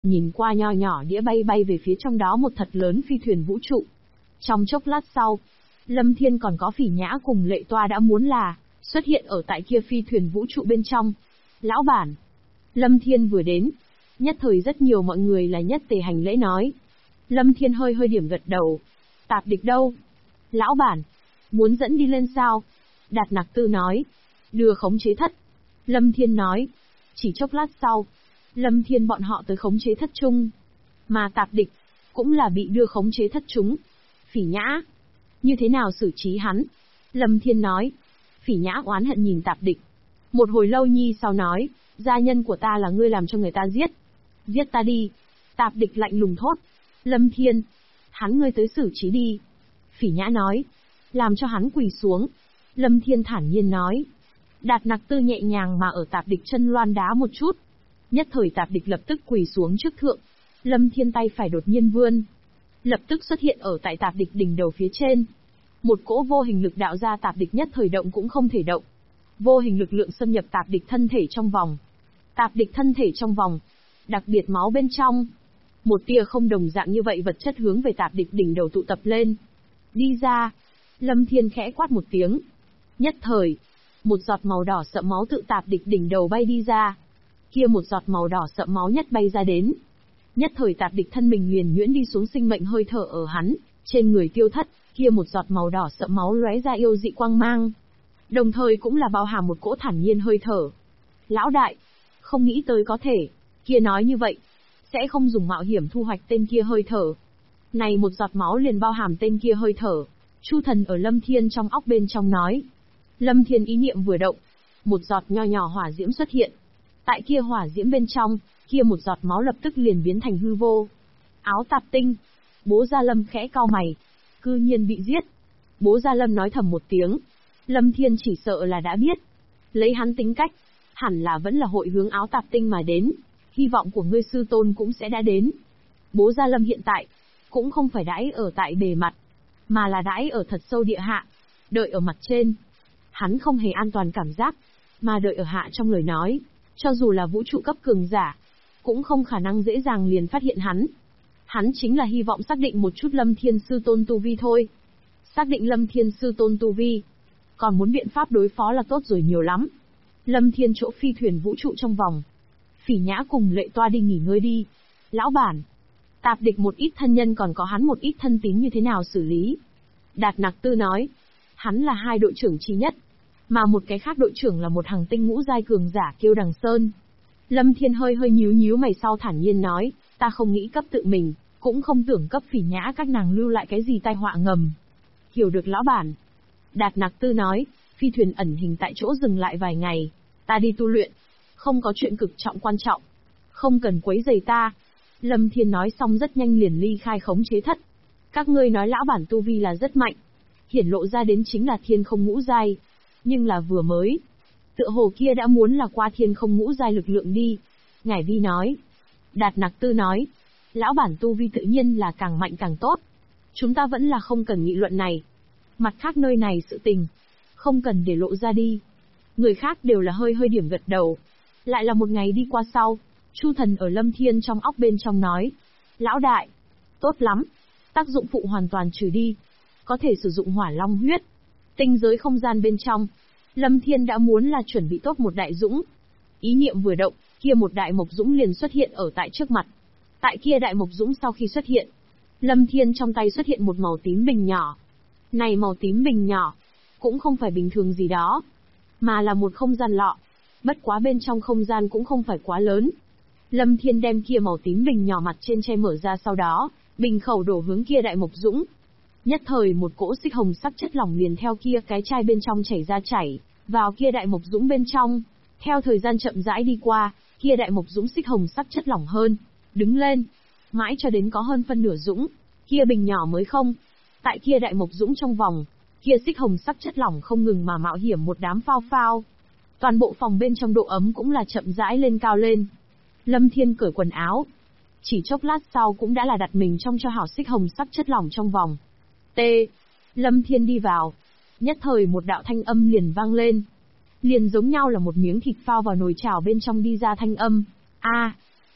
Nhìn qua nho nhỏ đĩa bay bay về phía trong đó một thật lớn phi thuyền vũ trụ. Trong chốc lát sau, Lâm Thiên còn có Phỉ Nhã cùng Lệ Toa đã muốn là xuất hiện ở tại kia phi thuyền vũ trụ bên trong. Lão bản. Lâm Thiên vừa đến, nhất thời rất nhiều mọi người là nhất tề hành lễ nói. Lâm Thiên hơi hơi điểm gật đầu. Tạp địch đâu? Lão bản. Muốn dẫn đi lên sao? Đạt Nặc Tư nói. Đưa khống chế thất. Lâm Thiên nói. Chỉ chốc lát sau, Lâm Thiên bọn họ tới khống chế thất chung. Mà tạp địch, cũng là bị đưa khống chế thất chúng. Phỉ Nhã. Như thế nào xử trí hắn? Lâm Thiên nói. Phỉ Nhã oán hận nhìn tạp địch. Một hồi lâu nhi sau nói. Gia nhân của ta là ngươi làm cho người ta giết. Giết ta đi. Tạp địch lạnh lùng thốt. Lâm Thiên. Hắn ngươi tới xử trí đi. Phỉ Nhã nói. Làm cho hắn quỳ xuống. Lâm Thiên thản nhiên nói. Đạt Nặc Tư nhẹ nhàng mà ở tạp địch chân loan đá một chút. Nhất thời tạp địch lập tức quỳ xuống trước thượng. Lâm Thiên tay phải đột nhiên vươn. Lập tức xuất hiện ở tại tạp địch đỉnh đầu phía trên. Một cỗ vô hình lực đạo ra tạp địch nhất thời động cũng không thể động. Vô hình lực lượng xâm nhập tạp địch thân thể trong vòng. Tạp địch thân thể trong vòng. Đặc biệt máu bên trong. Một tia không đồng dạng như vậy vật chất hướng về tạp địch đỉnh đầu tụ tập lên. Đi ra. Lâm Thiên khẽ quát một tiếng. Nhất thời, một giọt màu đỏ sậm máu tự tạp địch đỉnh đầu bay đi ra. Kia một giọt màu đỏ sậm máu nhất bay ra đến. Nhất thời tạp địch thân mình huyền nhuyễn đi xuống, sinh mệnh hơi thở ở hắn, trên người tiêu thất, kia một giọt màu đỏ sậm máu lóe ra yêu dị quang mang. Đồng thời cũng là bao hàm một cỗ thản nhiên hơi thở. Lão đại, không nghĩ tới có thể, kia nói như vậy, sẽ không dùng mạo hiểm thu hoạch tên kia hơi thở. Này một giọt máu liền bao hàm tên kia hơi thở. Chu Thần ở Lâm Thiên trong óc bên trong nói. Lâm Thiên ý niệm vừa động, một giọt nho nhỏ hỏa diễm xuất hiện. Tại kia hỏa diễm bên trong, kia một giọt máu lập tức liền biến thành hư vô. Áo tạp tinh. Bố Gia Lâm khẽ cau mày. Cư nhiên bị giết. Bố Gia Lâm nói thầm một tiếng. Lâm Thiên chỉ sợ là đã biết. Lấy hắn tính cách, hẳn là vẫn là hội hướng áo tạp tinh mà đến. Hy vọng của ngươi sư tôn cũng sẽ đã đến. Bố Gia Lâm hiện tại, cũng không phải đãi ở tại bề mặt, mà là đãi ở thật sâu địa hạ. Đợi ở mặt trên. Hắn không hề an toàn cảm giác, mà đợi ở hạ trong lời nói. Cho dù là vũ trụ cấp cường giả, cũng không khả năng dễ dàng liền phát hiện hắn. Hắn chính là hy vọng xác định một chút Lâm Thiên sư tôn tu vi thôi. Xác định Lâm Thiên sư tôn tu vi. Còn muốn biện pháp đối phó là tốt rồi nhiều lắm. Lâm Thiên chỗ phi thuyền vũ trụ trong vòng. Phỉ Nhã cùng Lệ Toa đi nghỉ ngơi đi. Lão bản. Tạp địch một ít thân nhân còn có hắn một ít thân tín như thế nào xử lý? Đạt Nặc Tư nói. Hắn là hai đội trưởng chi nhất. Mà một cái khác đội trưởng là một hàng tinh ngũ giai cường giả kêu Đằng Sơn. Lâm Thiên hơi hơi nhíu nhíu mày sau thản nhiên nói, ta không nghĩ cấp tự mình, cũng không tưởng cấp Phỉ Nhã các nàng lưu lại cái gì tai họa ngầm. Hiểu được lão bản. Đạt Nặc Tư nói, phi thuyền ẩn hình tại chỗ dừng lại vài ngày, ta đi tu luyện, không có chuyện cực trọng quan trọng, không cần quấy rầy ta. Lâm Thiên nói xong rất nhanh liền ly khai khống chế thất. Các ngươi nói lão bản tu vi là rất mạnh, hiển lộ ra đến chính là thiên không ngũ giai, nhưng là vừa mới, tựa hồ kia đã muốn là qua thiên không ngũ giai lực lượng đi. Ngải Vi nói. Đạt Nặc Tư nói. Lão bản tu vi tự nhiên là càng mạnh càng tốt. Chúng ta vẫn là không cần nghị luận này. Mặt khác nơi này sự tình, không cần để lộ ra đi. Người khác đều là hơi hơi điểm gật đầu. Lại là một ngày đi qua sau, Chu Thần ở Lâm Thiên trong óc bên trong nói. Lão đại, tốt lắm, tác dụng phụ hoàn toàn trừ đi. Có thể sử dụng hỏa long huyết. Tinh giới không gian bên trong, Lâm Thiên đã muốn là chuẩn bị tốt một đại dũng. Ý niệm vừa động, kia một đại mộc dũng liền xuất hiện ở tại trước mặt. Tại kia đại mộc dũng sau khi xuất hiện, Lâm Thiên trong tay xuất hiện một màu tím bình nhỏ. Này màu tím bình nhỏ, cũng không phải bình thường gì đó, mà là một không gian lọ. Bất quá bên trong không gian cũng không phải quá lớn. Lâm Thiên đem kia màu tím bình nhỏ mặt trên che mở ra, sau đó, bình khẩu đổ hướng kia đại mộc dũng. Nhất thời một cỗ xích hồng sắc chất lỏng liền theo kia cái chai bên trong chảy ra chảy vào kia đại mộc dũng bên trong. Theo thời gian chậm rãi đi qua, kia đại mộc dũng xích hồng sắc chất lỏng hơn, đứng lên, mãi cho đến có hơn phân nửa dũng, kia bình nhỏ mới không. Tại kia đại mộc dũng trong vòng, kia xích hồng sắc chất lỏng không ngừng mà mạo hiểm một đám phao phao. Toàn bộ phòng bên trong độ ấm cũng là chậm rãi lên cao lên. Lâm Thiên cởi quần áo, chỉ chốc lát sau cũng đã là đặt mình trong cho hảo xích hồng sắc chất lỏng trong vòng. T. Lâm Thiên đi vào. Nhất thời một đạo thanh âm liền vang lên. Liền giống nhau là một miếng thịt phao vào nồi chảo bên trong đi ra thanh âm. A.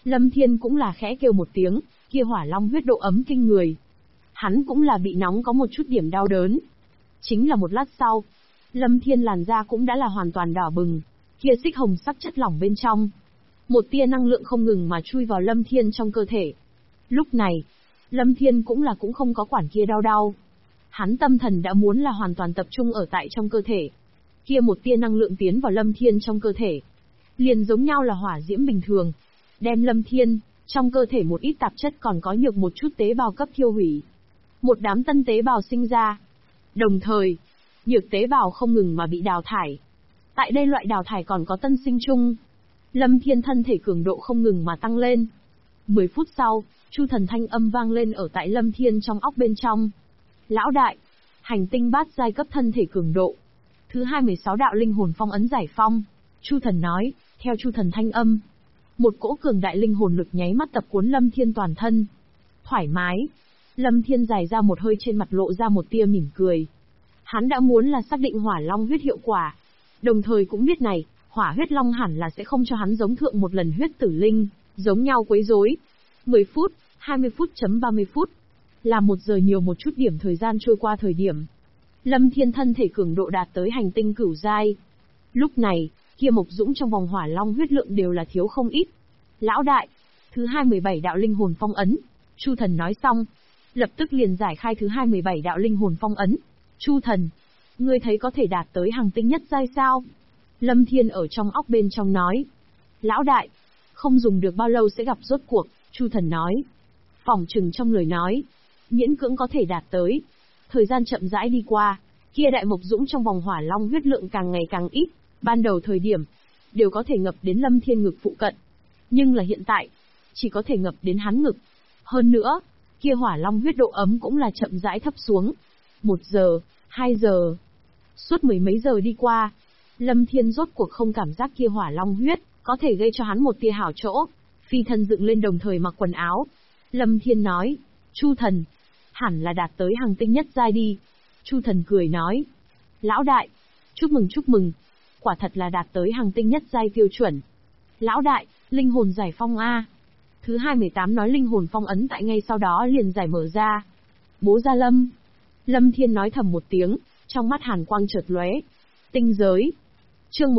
Lâm Thiên cũng là khẽ kêu một tiếng, kia hỏa long huyết độ ấm kinh người. Hắn cũng là bị nóng có một chút điểm đau đớn. Chính là một lát sau, Lâm Thiên làn da cũng đã là hoàn toàn đỏ bừng, kia xích hồng sắc chất lỏng bên trong. Một tia năng lượng không ngừng mà chui vào Lâm Thiên trong cơ thể. Lúc này, Lâm Thiên cũng không có quản kia đau. Hắn tâm thần đã muốn là hoàn toàn tập trung ở tại trong cơ thể. Kia một tia năng lượng tiến vào Lâm Thiên trong cơ thể, liền giống nhau là hỏa diễm bình thường, đem Lâm Thiên trong cơ thể một ít tạp chất còn có nhược một chút tế bào cấp thiêu hủy. Một đám tân tế bào sinh ra. Đồng thời, nhược tế bào không ngừng mà bị đào thải. Tại đây loại đào thải còn có tân sinh chung. Lâm Thiên thân thể cường độ không ngừng mà tăng lên. 10 phút sau, Chu Thần thanh âm vang lên ở tại Lâm Thiên trong óc bên trong. Lão đại, hành tinh bát giai cấp thân thể cường độ. Thứ 216 đạo linh hồn phong ấn giải phong. Chu Thần nói, theo Chu Thần thanh âm. Một cỗ cường đại linh hồn lực nháy mắt tập cuốn Lâm Thiên toàn thân. Thoải mái. Lâm Thiên dài ra một hơi, trên mặt lộ ra một tia mỉm cười. Hắn đã muốn là xác định hỏa long huyết hiệu quả. Đồng thời cũng biết này, hỏa huyết long hẳn là sẽ không cho hắn giống thượng một lần huyết tử linh, giống nhau quấy rối. 10 phút, 20 phút chấm 30 phút. Là 1 giờ nhiều một chút điểm thời gian trôi qua thời điểm. Lâm Thiên thân thể cường độ đạt tới hành tinh cửu giai. Lúc này, kia Mộc Dũng trong vòng hỏa long huyết lượng đều là thiếu không ít. Lão đại, thứ 217 đạo linh hồn phong ấn. Chu Thần nói xong, lập tức liền giải khai thứ 217 đạo linh hồn phong ấn. Chu Thần, ngươi thấy có thể đạt tới hành tinh nhất giai sao? Lâm Thiên ở trong óc bên trong nói. Lão đại, không dùng được bao lâu sẽ gặp rốt cuộc, Chu Thần nói. Phỏng chừng trong lời nói, miễn cưỡng có thể đạt tới. Thời gian chậm rãi đi qua, kia đại Mộc Dũng trong vòng hỏa long huyết lượng càng ngày càng ít, ban đầu thời điểm, đều có thể ngập đến Lâm Thiên ngực phụ cận. Nhưng là hiện tại, chỉ có thể ngập đến hắn ngực. Hơn nữa, kia hỏa long huyết độ ấm cũng là chậm rãi thấp xuống. 1 giờ, 2 giờ. Suốt mười mấy giờ đi qua, Lâm Thiên rốt cuộc không cảm giác kia hỏa long huyết có thể gây cho hắn một tia hảo chỗ. Phi thân dựng lên đồng thời mặc quần áo. Lâm Thiên nói, Chu Thần, hẳn là đạt tới hành tinh nhất giai đi. Chu Thần cười nói, lão đại, chúc mừng, quả thật là đạt tới hành tinh nhất giai tiêu chuẩn. Lão đại, linh hồn giải phong A. Thứ 218 nói linh hồn phong ấn tại ngay sau đó liền giải mở ra. Bố Gia Lâm. Lâm Thiên nói thầm một tiếng, trong mắt hàn quang chợt lóe. Tinh giới. Chương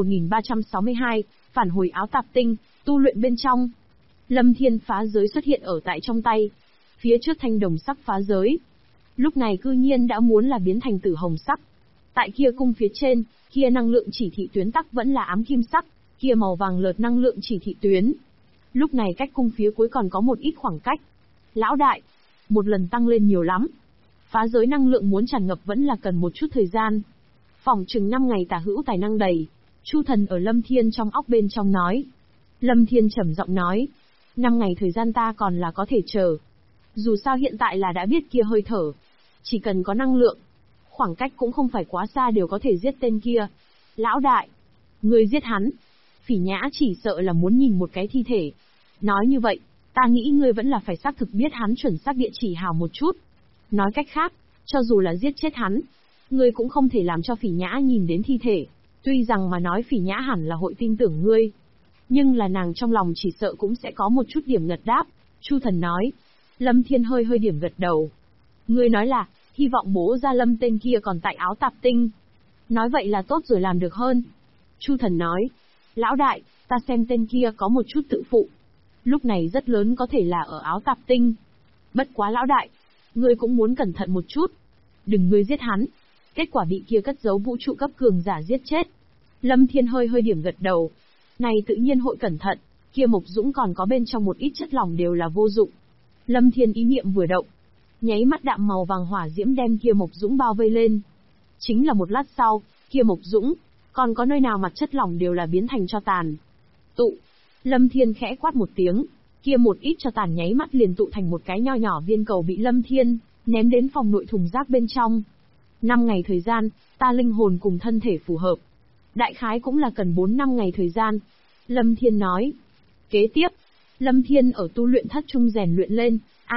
1362, phản hồi áo tạp tinh, tu luyện bên trong. Lâm Thiên phá giới xuất hiện ở tại trong tay. Phía trước thanh đồng sắc phá giới. Lúc này cư nhiên đã muốn là biến thành tử hồng sắc. Tại kia cung phía trên, kia năng lượng chỉ thị tuyến tắc vẫn là ám kim sắc, kia màu vàng lợt năng lượng chỉ thị tuyến. Lúc này cách cung phía cuối còn có một ít khoảng cách. Lão đại, một lần tăng lên nhiều lắm. Phá giới năng lượng muốn tràn ngập vẫn là cần một chút thời gian. Phỏng chừng 5 ngày tả hữu tài năng đầy. Chu Thần ở Lâm Thiên trong óc bên trong nói. Lâm Thiên trầm giọng nói. 5 ngày thời gian ta còn là có thể chờ. Dù sao hiện tại là đã biết kia hơi thở. Chỉ cần có năng lượng. Khoảng cách cũng không phải quá xa đều có thể giết tên kia. Lão đại, ngươi giết hắn. Phỉ Nhã chỉ sợ là muốn nhìn một cái thi thể. Nói như vậy, ta nghĩ ngươi vẫn là phải xác thực biết hắn chuẩn xác địa chỉ hào một chút. Nói cách khác, cho dù là giết chết hắn, ngươi cũng không thể làm cho Phỉ Nhã nhìn đến thi thể. Tuy rằng mà nói Phỉ Nhã hẳn là hội tin tưởng ngươi, nhưng là nàng trong lòng chỉ sợ cũng sẽ có một chút điểm ngật đáp. Chu Thần nói. Lâm Thiên hơi điểm gật đầu. Ngươi nói là, hy vọng bố Gia Lâm tên kia còn tại áo tạp tinh. Nói vậy là tốt rồi, làm được hơn. Chu Thần nói. Lão đại, ta xem tên kia có một chút tự phụ. Lúc này rất lớn có thể là ở áo tạp tinh. Bất quá lão đại, ngươi cũng muốn cẩn thận một chút. Đừng ngươi giết hắn. Kết quả bị kia cất giấu vũ trụ cấp cường giả giết chết. Lâm Thiên hơi điểm gật đầu. Này tự nhiên hội cẩn thận, kia Mộc Dũng còn có bên trong một ít chất lỏng đều là vô dụng. Lâm Thiên ý niệm vừa động, nháy mắt đạm màu vàng hỏa diễm đem kia Mộc Dũng bao vây lên. Chính là một lát sau, kia Mộc Dũng, còn có nơi nào mặt chất lỏng đều là biến thành tro tàn. Tụ, Lâm Thiên khẽ quát một tiếng, kia một ít tro tàn nháy mắt liền tụ thành một cái nho nhỏ viên cầu bị Lâm Thiên ném đến phòng nội thùng rác bên trong. 5 ngày thời gian, ta linh hồn cùng thân thể phù hợp. Đại khái cũng là cần 4-5 ngày thời gian. Lâm Thiên nói. Kế tiếp, Lâm Thiên ở tu luyện thất trung rèn luyện lên.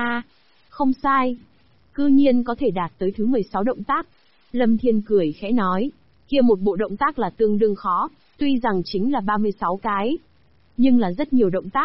Không sai. Cư nhiên có thể đạt tới thứ 16 động tác. Lâm Thiên cười khẽ nói. Kia một bộ động tác là tương đương khó, tuy rằng chính là 36 cái. Nhưng là rất nhiều động tác.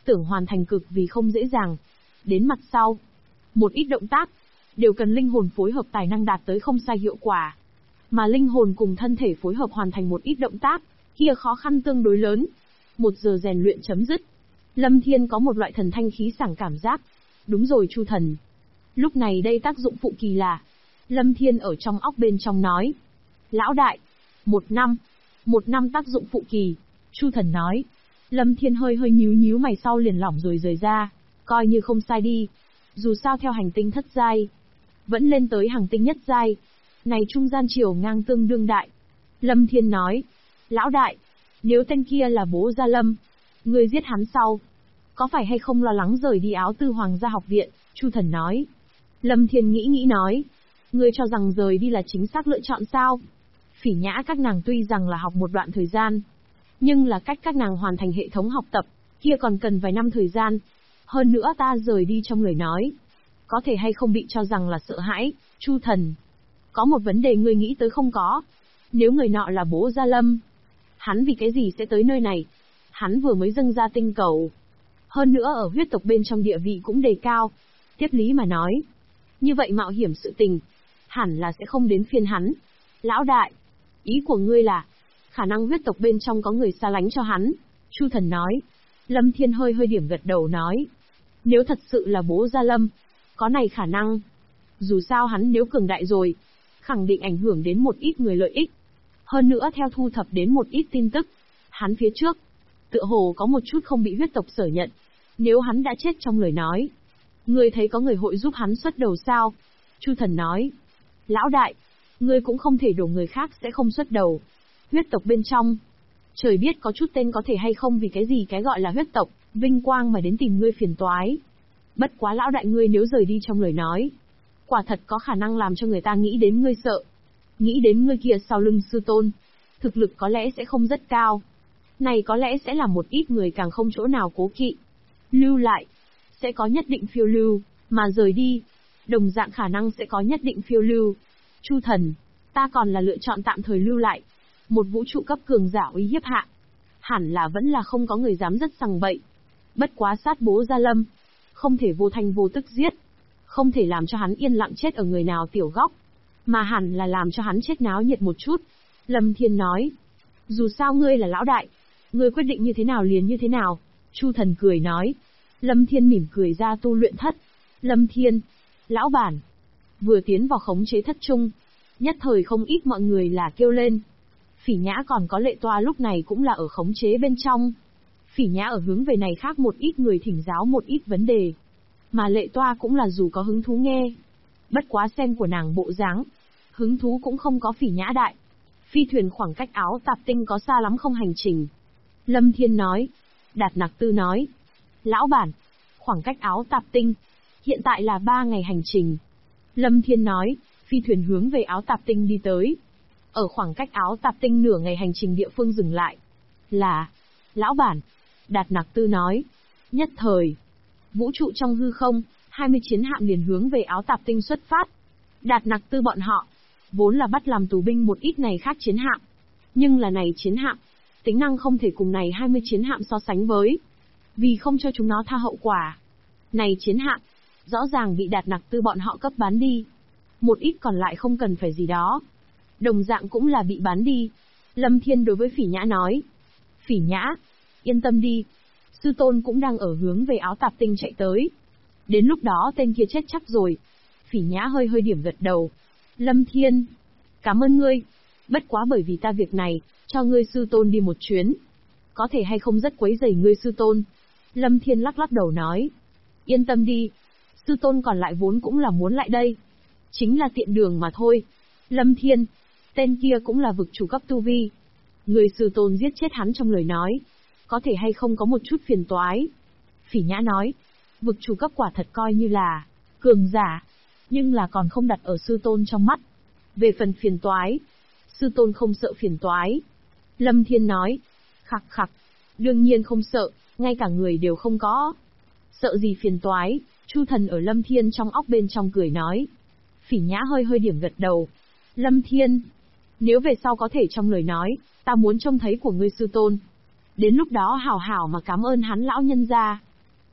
tưởng hoàn thành cực vì không dễ dàng. Đến mặt sau, một ít động tác, đều cần linh hồn phối hợp tài năng đạt tới không sai hiệu quả. Mà linh hồn cùng thân thể phối hợp hoàn thành một ít động tác, kia khó khăn tương đối lớn. 1 giờ rèn luyện chấm dứt. Lâm Thiên có một loại thần thanh khí sảng cảm giác. Đúng rồi Chu Thần. Lúc này đây tác dụng phụ kỳ là, Lâm Thiên ở trong óc bên trong nói. Lão đại, 1 năm. 1 năm tác dụng phụ kỳ. Chu Thần nói. Lâm Thiên hơi nhíu mày sau liền lỏng rồi rời ra. Coi như không sai đi. Dù sao theo hành tinh thất giai, vẫn lên tới hành tinh nhất giai. Này trung gian chiều ngang tương đương đại. Lâm Thiên nói. Lão đại, nếu tên kia là bố Gia Lâm, ngươi giết hắn sau, có phải hay không lo lắng rời đi Áo Tư Hoàng gia học viện? Chu Thần nói. Lâm Thiên nghĩ nói. Ngươi cho rằng rời đi là chính xác lựa chọn sao? Phỉ Nhã các nàng tuy rằng là học một đoạn thời gian, nhưng là cách các nàng hoàn thành hệ thống học tập, kia còn cần vài năm thời gian. Hơn nữa ta rời đi trong lời nói, có thể hay không bị cho rằng là sợ hãi? Chu Thần, có một vấn đề ngươi nghĩ tới không có? Nếu người nọ là bố Gia Lâm, hắn vì cái gì sẽ tới nơi này? Hắn vừa mới dâng ra tinh cầu. Hơn nữa ở huyết tộc bên trong địa vị cũng đề cao. Tiếp lý mà nói, như vậy mạo hiểm sự tình, hẳn là sẽ không đến phiên hắn. Lão đại, ý của ngươi là, khả năng huyết tộc bên trong có người xa lánh cho hắn. Chu Thần nói. Lâm Thiên hơi điểm gật đầu nói. Nếu thật sự là bố Gia Lâm, có này khả năng. Dù sao hắn nếu cường đại rồi, khẳng định ảnh hưởng đến một ít người lợi ích. Hơn nữa theo thu thập đến một ít tin tức, hắn phía trước, tựa hồ có một chút không bị huyết tộc sở nhận. Nếu hắn đã chết trong lời nói, ngươi thấy có người hội giúp hắn xuất đầu sao? Chu Thần nói. Lão đại, ngươi cũng không thể đổ người khác sẽ không xuất đầu. Huyết tộc bên trong, trời biết có chút tên có thể hay không vì cái gì cái gọi là huyết tộc, vinh quang mà đến tìm ngươi phiền toái. Bất quá lão đại ngươi nếu rời đi trong lời nói, quả thật có khả năng làm cho người ta nghĩ đến ngươi sợ. Nghĩ đến ngươi kia sau lưng sư tôn, thực lực có lẽ sẽ không rất cao. Này có lẽ sẽ là một ít người càng không chỗ nào cố kỵ. Lưu lại, sẽ có nhất định phiêu lưu, mà rời đi, đồng dạng khả năng sẽ có nhất định phiêu lưu. Chu Thần, ta còn là lựa chọn tạm thời lưu lại. Một vũ trụ cấp cường giả uy hiếp hạ, hẳn là vẫn là không có người dám rất sằng bậy. Bất quá sát bố Gia Lâm, không thể vô thanh vô tức giết, không thể làm cho hắn yên lặng chết ở người nào tiểu góc, mà hẳn là làm cho hắn chết náo nhiệt một chút. Lâm Thiên nói. Dù sao ngươi là lão đại, ngươi quyết định như thế nào liền như thế nào. Chu Thần cười nói. Lâm Thiên mỉm cười ra tu luyện thất. Lâm Thiên, lão bản. Vừa tiến vào khống chế thất trung, nhất thời không ít mọi người là kêu lên. Phỉ Nhã còn có Lệ Toa lúc này cũng là ở khống chế bên trong. Phỉ Nhã ở hướng về này khác một ít người thỉnh giáo một ít vấn đề. Mà Lệ Toa cũng là dù có hứng thú nghe. Bất quá xem của nàng bộ dáng, hứng thú cũng không có Phỉ Nhã đại. Phi thuyền khoảng cách Áo Tạp Tinh có xa lắm không hành trình? Lâm Thiên nói. Đạt Nặc Tư nói. Lão bản, khoảng cách Áo Tạp Tinh, hiện tại là 3 ngày hành trình. Lâm Thiên nói, phi thuyền hướng về Áo Tạp Tinh đi tới. Ở khoảng cách Áo Tạp Tinh nửa ngày hành trình địa phương dừng lại. Là, lão bản, Đạt Nặc Tư nói. Nhất thời, vũ trụ trong hư không, 20 chiến hạm liền hướng về Áo Tạp Tinh xuất phát. Đạt Nặc Tư bọn họ, vốn là bắt làm tù binh một ít này khác chiến hạm. Nhưng là này chiến hạm, tính năng không thể cùng này 20 chiến hạm so sánh với. Vì không cho chúng nó tha hậu quả. Này chiến hạm, rõ ràng bị Đạt Nặc Tư bọn họ cấp bán đi. Một ít còn lại không cần phải gì đó. Đồng dạng cũng là bị bán đi. Lâm Thiên đối với Phỉ Nhã nói. Phỉ Nhã, yên tâm đi. Sư tôn cũng đang ở hướng về Áo Tạp Tinh chạy tới. Đến lúc đó tên kia chết chắc rồi. Phỉ Nhã hơi điểm gật đầu. Lâm Thiên, cảm ơn ngươi. Bất quá bởi vì ta việc này, cho ngươi sư tôn đi một chuyến. Có thể hay không rất quấy rầy ngươi sư tôn. Lâm Thiên lắc đầu nói. Yên tâm đi. Sư tôn còn lại vốn cũng là muốn lại đây. Chính là tiện đường mà thôi. Lâm Thiên, tên kia cũng là vực chủ cấp tu vi. Người sư tôn giết chết hắn trong lời nói. Có thể hay không có một chút phiền toái. Phỉ Nhã nói. Vực chủ cấp quả thật coi như là cường giả, nhưng là còn không đặt ở sư tôn trong mắt. Về phần phiền toái, sư tôn không sợ phiền toái. Lâm Thiên nói. Khặc, đương nhiên không sợ, ngay cả người đều không có. Sợ gì phiền toái? Chu Thần ở Lâm Thiên trong óc bên trong cười nói. Phỉ Nhã hơi điểm gật đầu. Lâm Thiên, nếu về sau có thể trong lời nói, ta muốn trông thấy của ngươi sư tôn. Đến lúc đó hảo hảo mà cảm ơn hắn lão nhân gia.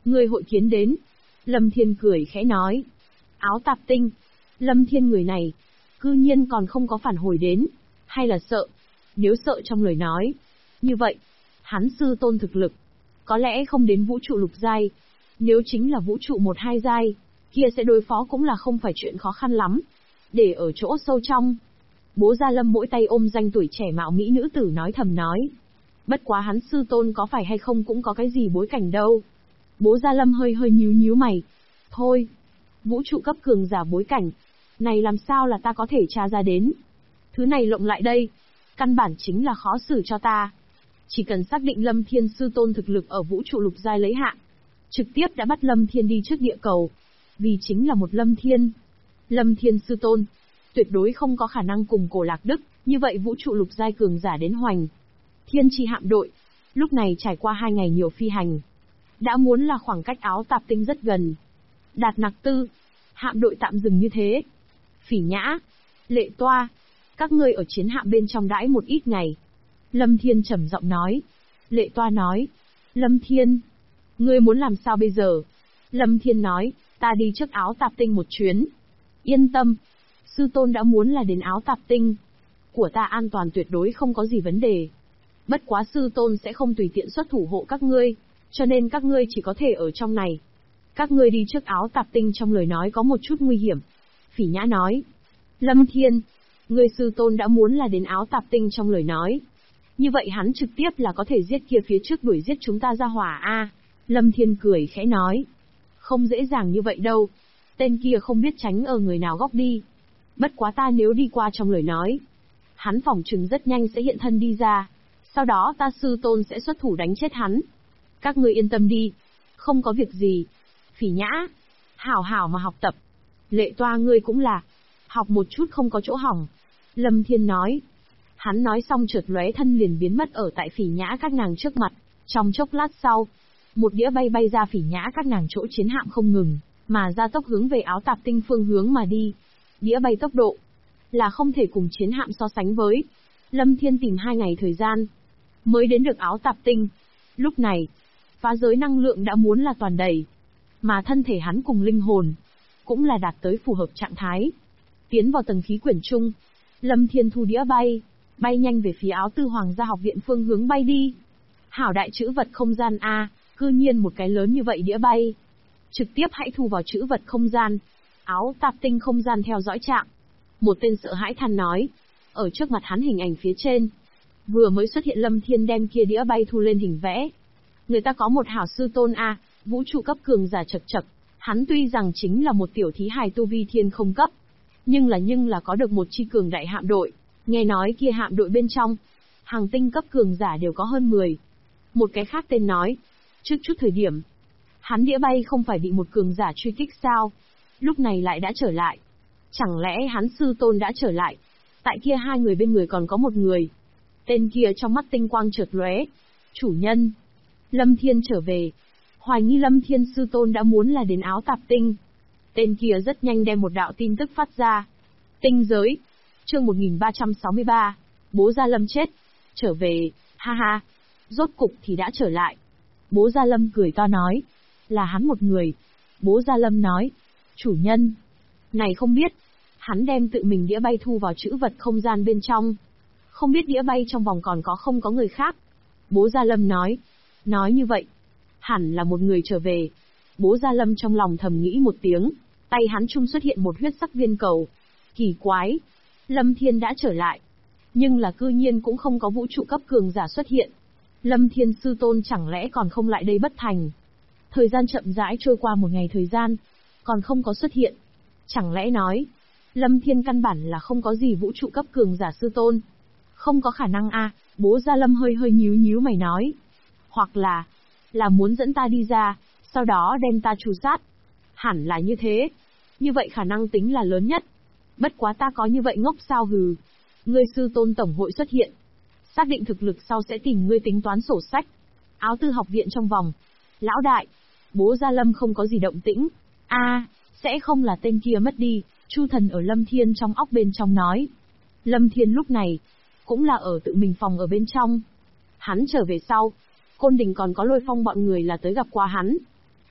Ngươi hội kiến đến. Lâm Thiên cười khẽ nói. Áo tạp tinh. Lâm Thiên người này, cư nhiên còn không có phản hồi đến. Hay là sợ? Nếu sợ trong lời nói. Như vậy, hắn sư tôn thực lực. Có lẽ không đến vũ trụ lục giai. Nếu chính là vũ trụ 1-2 giai, kia sẽ đối phó cũng là không phải chuyện khó khăn lắm. Để ở chỗ sâu trong. Bố Gia Lâm mỗi tay ôm danh tuổi trẻ mạo mỹ nữ tử nói thầm nói. Bất quá hắn sư tôn có phải hay không cũng có cái gì bối cảnh đâu. Bố Gia Lâm hơi hơi nhíu mày. Thôi, vũ trụ cấp cường giả bối cảnh. Này làm sao là ta có thể tra ra đến. Thứ này lộng lại đây. Căn bản chính là khó xử cho ta. Chỉ cần xác định Lâm Thiên sư tôn thực lực ở vũ trụ lục giai lấy hạn. Trực tiếp đã bắt Lâm Thiên đi trước địa cầu. Vì chính là một Lâm Thiên. Lâm Thiên sư tôn. Tuyệt đối không có khả năng cùng Cổ Lạc Đức, như vậy vũ trụ lục giai cường giả đến hoành. Thiên Chi hạm đội. Lúc này trải qua 2 ngày nhiều phi hành. Đã muốn là khoảng cách áo tạp tinh rất gần. Đạt Nặc Tư. Hạm đội tạm dừng như thế. Phỉ Nhã. Lệ Toa. Các ngươi ở chiến hạm bên trong đãi một ít ngày. Lâm Thiên trầm giọng nói. Lệ Toa nói. Lâm Thiên. Ngươi muốn làm sao bây giờ? Lâm Thiên nói. Ta đi trước áo tạp tinh một chuyến. Yên tâm. Sư tôn đã muốn là đến áo tạp tinh. Của ta an toàn tuyệt đối không có gì vấn đề. Bất quá sư tôn sẽ không tùy tiện xuất thủ hộ các ngươi. Cho nên các ngươi chỉ có thể ở trong này. Các ngươi đi trước áo tạp tinh trong lời nói có một chút nguy hiểm. Phỉ Nhã nói. Lâm Thiên. Ngươi sư tôn đã muốn là đến áo tạp tinh trong lời nói. Như vậy hắn trực tiếp là có thể giết kia phía trước đuổi giết chúng ta ra hỏa a. Lâm Thiên cười khẽ nói. Không dễ dàng như vậy đâu. Tên kia không biết tránh ở người nào góc đi. Bất quá ta nếu đi qua trong lời nói. Hắn phỏng chừng rất nhanh sẽ hiện thân đi ra. Sau đó ta sư tôn sẽ xuất thủ đánh chết hắn. Các ngươi yên tâm đi. Không có việc gì. Phỉ Nhã. Hảo hảo mà học tập. Lệ Toa ngươi cũng là. Học một chút không có chỗ hỏng. Lâm Thiên nói. Hắn nói xong chợt lóe thân liền biến mất ở tại Phỉ Nhã các nàng trước mặt. Trong chốc lát sau. Một đĩa bay ra Phỉ Nhã các nàng chỗ chiến hạm không ngừng. Mà ra tốc hướng về áo tạp tinh phương hướng mà đi. Đĩa bay tốc độ. Là không thể cùng chiến hạm so sánh với. Lâm Thiên tìm 2 ngày thời gian. Mới đến được áo tạp tinh. Lúc này. Phá giới năng lượng đã muốn là toàn đầy. Mà thân thể hắn cùng linh hồn. Cũng là đạt tới phù hợp trạng thái. Tiến vào tầng khí quyển chung. Lâm Thiên thu đĩa bay. Bay nhanh về phía áo tư hoàng gia học viện phương hướng bay đi. Hảo đại chữ vật không gian A. Cư nhiên một cái lớn như vậy đĩa bay. Trực tiếp hãy thu vào chữ vật không gian. Áo tạp tinh không gian theo dõi trạng. Một tên sợ hãi than nói. Ở trước mặt hắn hình ảnh phía trên. Vừa mới xuất hiện Lâm Thiên đem kia đĩa bay thu lên hình vẽ. Người ta có một hảo sư tôn A, vũ trụ cấp cường giả chật chật. Hắn tuy rằng chính là một tiểu thí hài tu vi thiên không cấp. Nhưng là có được một chi cường đại hạm đội. Nghe nói kia hạm đội bên trong. Hàng tinh cấp cường giả đều có hơn 10. Một cái khác tên nói. Trước chút thời điểm. Hắn đĩa bay không phải bị một cường giả truy kích sao? Lúc này lại đã trở lại. Chẳng lẽ hắn sư tôn đã trở lại? Tại kia 2 người bên người còn có một người. Tên kia trong mắt tinh quang chợt lóe. Chủ nhân. Lâm Thiên trở về. Hoài nghi Lâm Thiên sư tôn đã muốn là đến áo tạp tinh. Tên kia rất nhanh đem một đạo tin tức phát ra. Tinh giới. Chương 1363. Bố Gia Lâm chết. Trở về. Ha ha. Rốt cục thì đã trở lại. Bố Gia Lâm cười to nói. Là hắn một người. Bố Gia Lâm nói. Chủ nhân. Này không biết. Hắn đem tự mình đĩa bay thu vào chữ vật không gian bên trong. Không biết đĩa bay trong vòng còn có không có người khác. Bố Gia Lâm nói. Nói như vậy. Hẳn là một người trở về. Bố Gia Lâm trong lòng thầm nghĩ một tiếng. Tay hắn trung xuất hiện một huyết sắc viên cầu. Kỳ quái. Lâm Thiên đã trở lại. Nhưng là cư nhiên cũng không có vũ trụ cấp cường giả xuất hiện. Lâm Thiên sư tôn chẳng lẽ còn không lại đây bất thành. Thời gian chậm rãi trôi qua 1 ngày thời gian. Còn không có xuất hiện. Chẳng lẽ nói. Lâm Thiên căn bản là không có gì vũ trụ cấp cường giả sư tôn. Không có khả năng a. Bố Gia Lâm hơi hơi nhíu mày nói. Hoặc là muốn dẫn ta đi ra, sau đó đem ta trù sát. Hẳn là như thế. Như vậy khả năng tính là lớn nhất. Bất quá ta có như vậy ngốc sao hừ. Ngươi sư tôn tổng hội xuất hiện. Xác định thực lực sau sẽ tìm ngươi tính toán sổ sách. Áo tư học viện trong vòng. Lão đại. Bố Gia Lâm không có gì động tĩnh. Sẽ không là tên kia mất đi. Chu thần ở Lâm Thiên trong óc bên trong nói. Lâm Thiên lúc này. Cũng là ở tự mình phòng ở bên trong. Hắn trở về sau. Côn Đình còn có Lôi Phong bọn người là tới gặp qua hắn.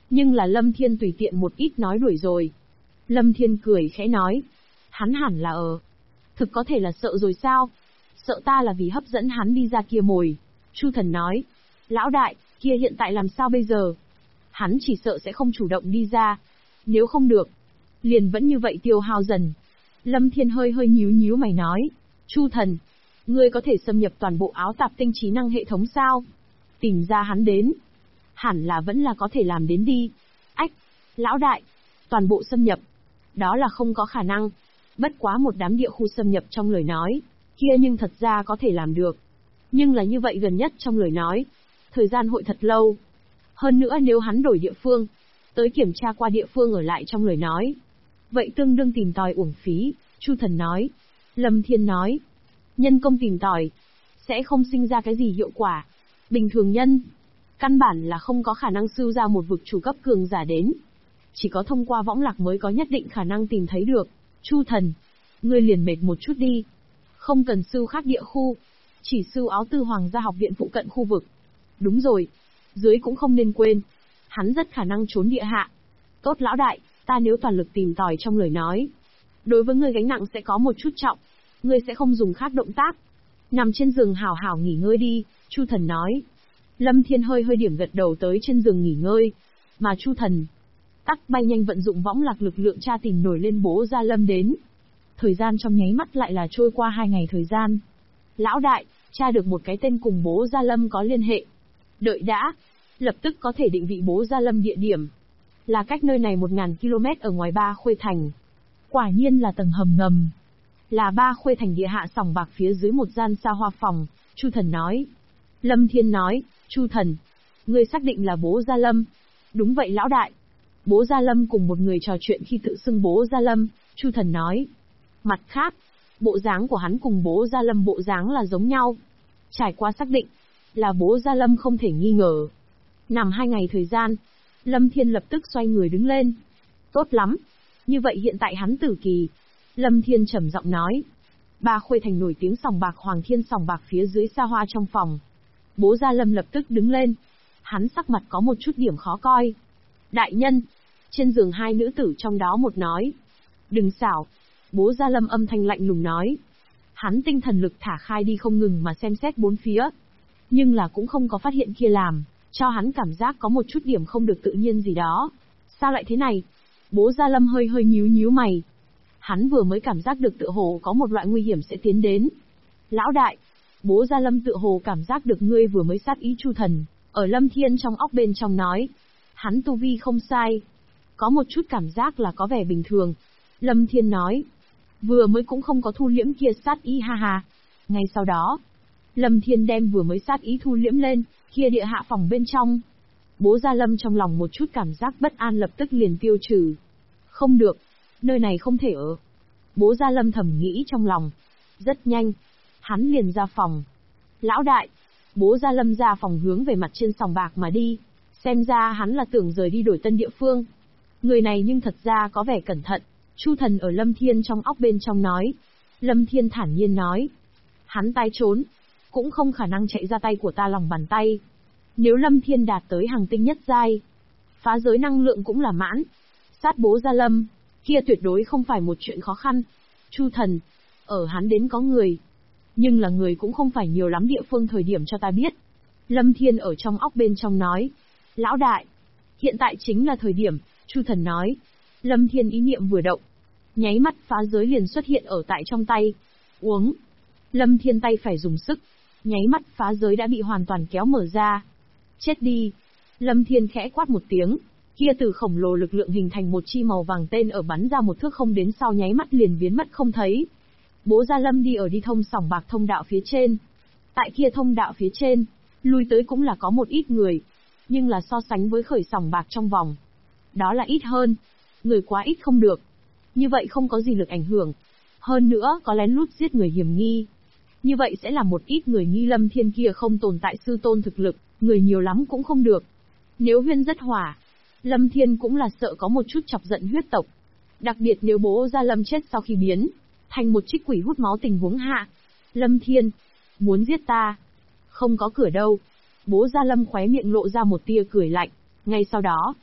Nhưng là Lâm Thiên tùy tiện một ít nói đuổi rồi. Lâm Thiên cười khẽ nói. Hắn hẳn là thực có thể là sợ rồi sao? Sợ ta là vì hấp dẫn hắn đi ra kia mồi. Chu Thần nói. Lão đại, kia hiện tại làm sao bây giờ? Hắn chỉ sợ sẽ không chủ động đi ra. Nếu không được, liền vẫn như vậy tiêu hao dần. Lâm Thiên hơi nhíu nhíu mày nói. Chu Thần, ngươi có thể xâm nhập toàn bộ áo tạp tinh trí năng hệ thống sao? Tìm ra hắn đến. Hẳn là vẫn là có thể làm đến đi. Ách, lão đại, toàn bộ xâm nhập. Đó là không có khả năng. Bất quá một đám địa khu xâm nhập trong lời nói, kia nhưng thật ra có thể làm được. Nhưng là như vậy gần nhất trong lời nói, thời gian hội thật lâu. Hơn nữa nếu hắn đổi địa phương, tới kiểm tra qua địa phương ở lại trong lời nói, vậy tương đương tìm tòi uổng phí, Chu Thần nói. Lâm Thiên nói, nhân công tìm tòi, sẽ không sinh ra cái gì hiệu quả. Bình thường nhân, căn bản là không có khả năng sưu ra một vực chủ cấp cường giả đến. Chỉ có thông qua võng lạc mới có nhất định khả năng tìm thấy được. Chu Thần, ngươi liền mệt một chút đi. Không cần sưu khác địa khu, chỉ sưu áo tư hoàng gia học viện phụ cận khu vực. Đúng rồi, dưới cũng không nên quên, hắn rất khả năng trốn địa hạ. Tốt lão đại, ta nếu toàn lực tìm tòi trong lời nói, đối với ngươi gánh nặng sẽ có một chút trọng, ngươi sẽ không dùng khác động tác. Nằm trên giường hảo hảo nghỉ ngơi đi, Chu Thần nói. Lâm Thiên hơi điểm gật đầu tới trên giường nghỉ ngơi, mà Chu Thần tắc bay nhanh vận dụng võng lạc lực lượng tra tìm nổi lên Bố Gia Lâm đến. Thời gian trong nháy mắt lại là trôi qua 2 ngày thời gian. Lão đại, tra được một cái tên cùng Bố Gia Lâm có liên hệ. Đợi đã, lập tức có thể định vị Bố Gia Lâm địa điểm. Là cách nơi này 1000 km ở ngoài Ba Khuê Thành. Quả nhiên là tầng hầm ngầm. Là Ba Khuê Thành địa hạ sòng bạc phía dưới một gian xa hoa phòng, Chu Thần nói. Lâm Thiên nói, Chu Thần, ngươi xác định là Bố Gia Lâm. Đúng vậy lão đại. Bố Gia Lâm cùng một người trò chuyện khi tự xưng Bố Gia Lâm, Chu Thần nói. Mặt khác, bộ dáng của hắn cùng Bố Gia Lâm bộ dáng là giống nhau. Trải qua xác định, là Bố Gia Lâm không thể nghi ngờ. Nằm 2 ngày thời gian, Lâm Thiên lập tức xoay người đứng lên. Tốt lắm. Như vậy hiện tại hắn tử kỳ. Lâm Thiên trầm giọng nói. Ba Khuê Thành nổi tiếng sòng bạc Hoàng Thiên sòng bạc phía dưới xa hoa trong phòng. Bố Gia Lâm lập tức đứng lên. Hắn sắc mặt có một chút điểm khó coi. Đại nhân. Trên giường 2 nữ tử trong đó một nói. Đừng xảo. Bố Gia Lâm âm thanh lạnh lùng nói. Hắn tinh thần lực thả khai đi không ngừng mà xem xét bốn phía. Nhưng là cũng không có phát hiện kia làm, cho hắn cảm giác có một chút điểm không được tự nhiên gì đó. Sao lại thế này? Bố Gia Lâm hơi nhíu mày. Hắn vừa mới cảm giác được tựa hồ có một loại nguy hiểm sẽ tiến đến. Lão đại, Bố Gia Lâm tựa hồ cảm giác được ngươi vừa mới sát ý Chu Thần, ở Lâm Thiên trong óc bên trong nói. Hắn tu vi không sai. Có một chút cảm giác là có vẻ bình thường. Lâm Thiên nói. Vừa mới cũng không có thu liễm kia sát ý ha ha. Ngay sau đó, Lâm Thiên đem vừa mới sát ý thu liễm lên, kia địa hạ phòng bên trong. Bố Gia Lâm trong lòng một chút cảm giác bất an lập tức liền tiêu trừ. Không được, nơi này không thể ở. Bố Gia Lâm thầm nghĩ trong lòng. Rất nhanh, hắn liền ra phòng. Lão đại, Bố Gia Lâm ra phòng hướng về mặt trên sòng bạc mà đi. Xem ra hắn là tưởng rời đi đổi tân địa phương. Người này nhưng thật ra có vẻ cẩn thận. Chu Thần ở Lâm Thiên trong óc bên trong nói. Lâm Thiên thản nhiên nói. Hắn tái trốn, cũng không khả năng chạy ra tay của ta lòng bàn tay. Nếu Lâm Thiên đạt tới hàng tinh nhất giai, phá giới năng lượng cũng là mãn. Sát Bố Gia Lâm, kia tuyệt đối không phải một chuyện khó khăn. Chu Thần, ở hắn đến có người. Nhưng là người cũng không phải nhiều lắm địa phương thời điểm cho ta biết. Lâm Thiên ở trong óc bên trong nói. Lão đại, hiện tại chính là thời điểm, Chu Thần nói. Lâm Thiên ý niệm vừa động, nháy mắt phá giới liền xuất hiện ở tại trong tay. Uống. Lâm Thiên tay phải dùng sức, nháy mắt phá giới đã bị hoàn toàn kéo mở ra. Chết đi. Lâm Thiên khẽ quát một tiếng, kia từ khổng lồ lực lượng hình thành một chi màu vàng tên ở bắn ra một thước không đến sau nháy mắt liền biến mất không thấy. Bố Gia Lâm đi thông sòng bạc thông đạo phía trên. Tại kia thông đạo phía trên, lui tới cũng là có một ít người, nhưng là so sánh với khởi sòng bạc trong vòng, đó là ít hơn. Người quá ít không được. Như vậy không có gì lực ảnh hưởng. Hơn nữa có lén lút giết người hiểm nghi. Như vậy sẽ là một ít người nghi Lâm Thiên kia không tồn tại sư tôn thực lực, người nhiều lắm cũng không được. Nếu huyên rất hỏa, Lâm Thiên cũng là sợ có một chút chọc giận huyết tộc. Đặc biệt nếu Bố Gia Lâm chết sau khi biến thành một trích quỷ hút máu tình huống hạ. Lâm Thiên, muốn giết ta? Không có cửa đâu. Bố Gia Lâm khóe miệng lộ ra một tia cười lạnh. Ngay sau đó,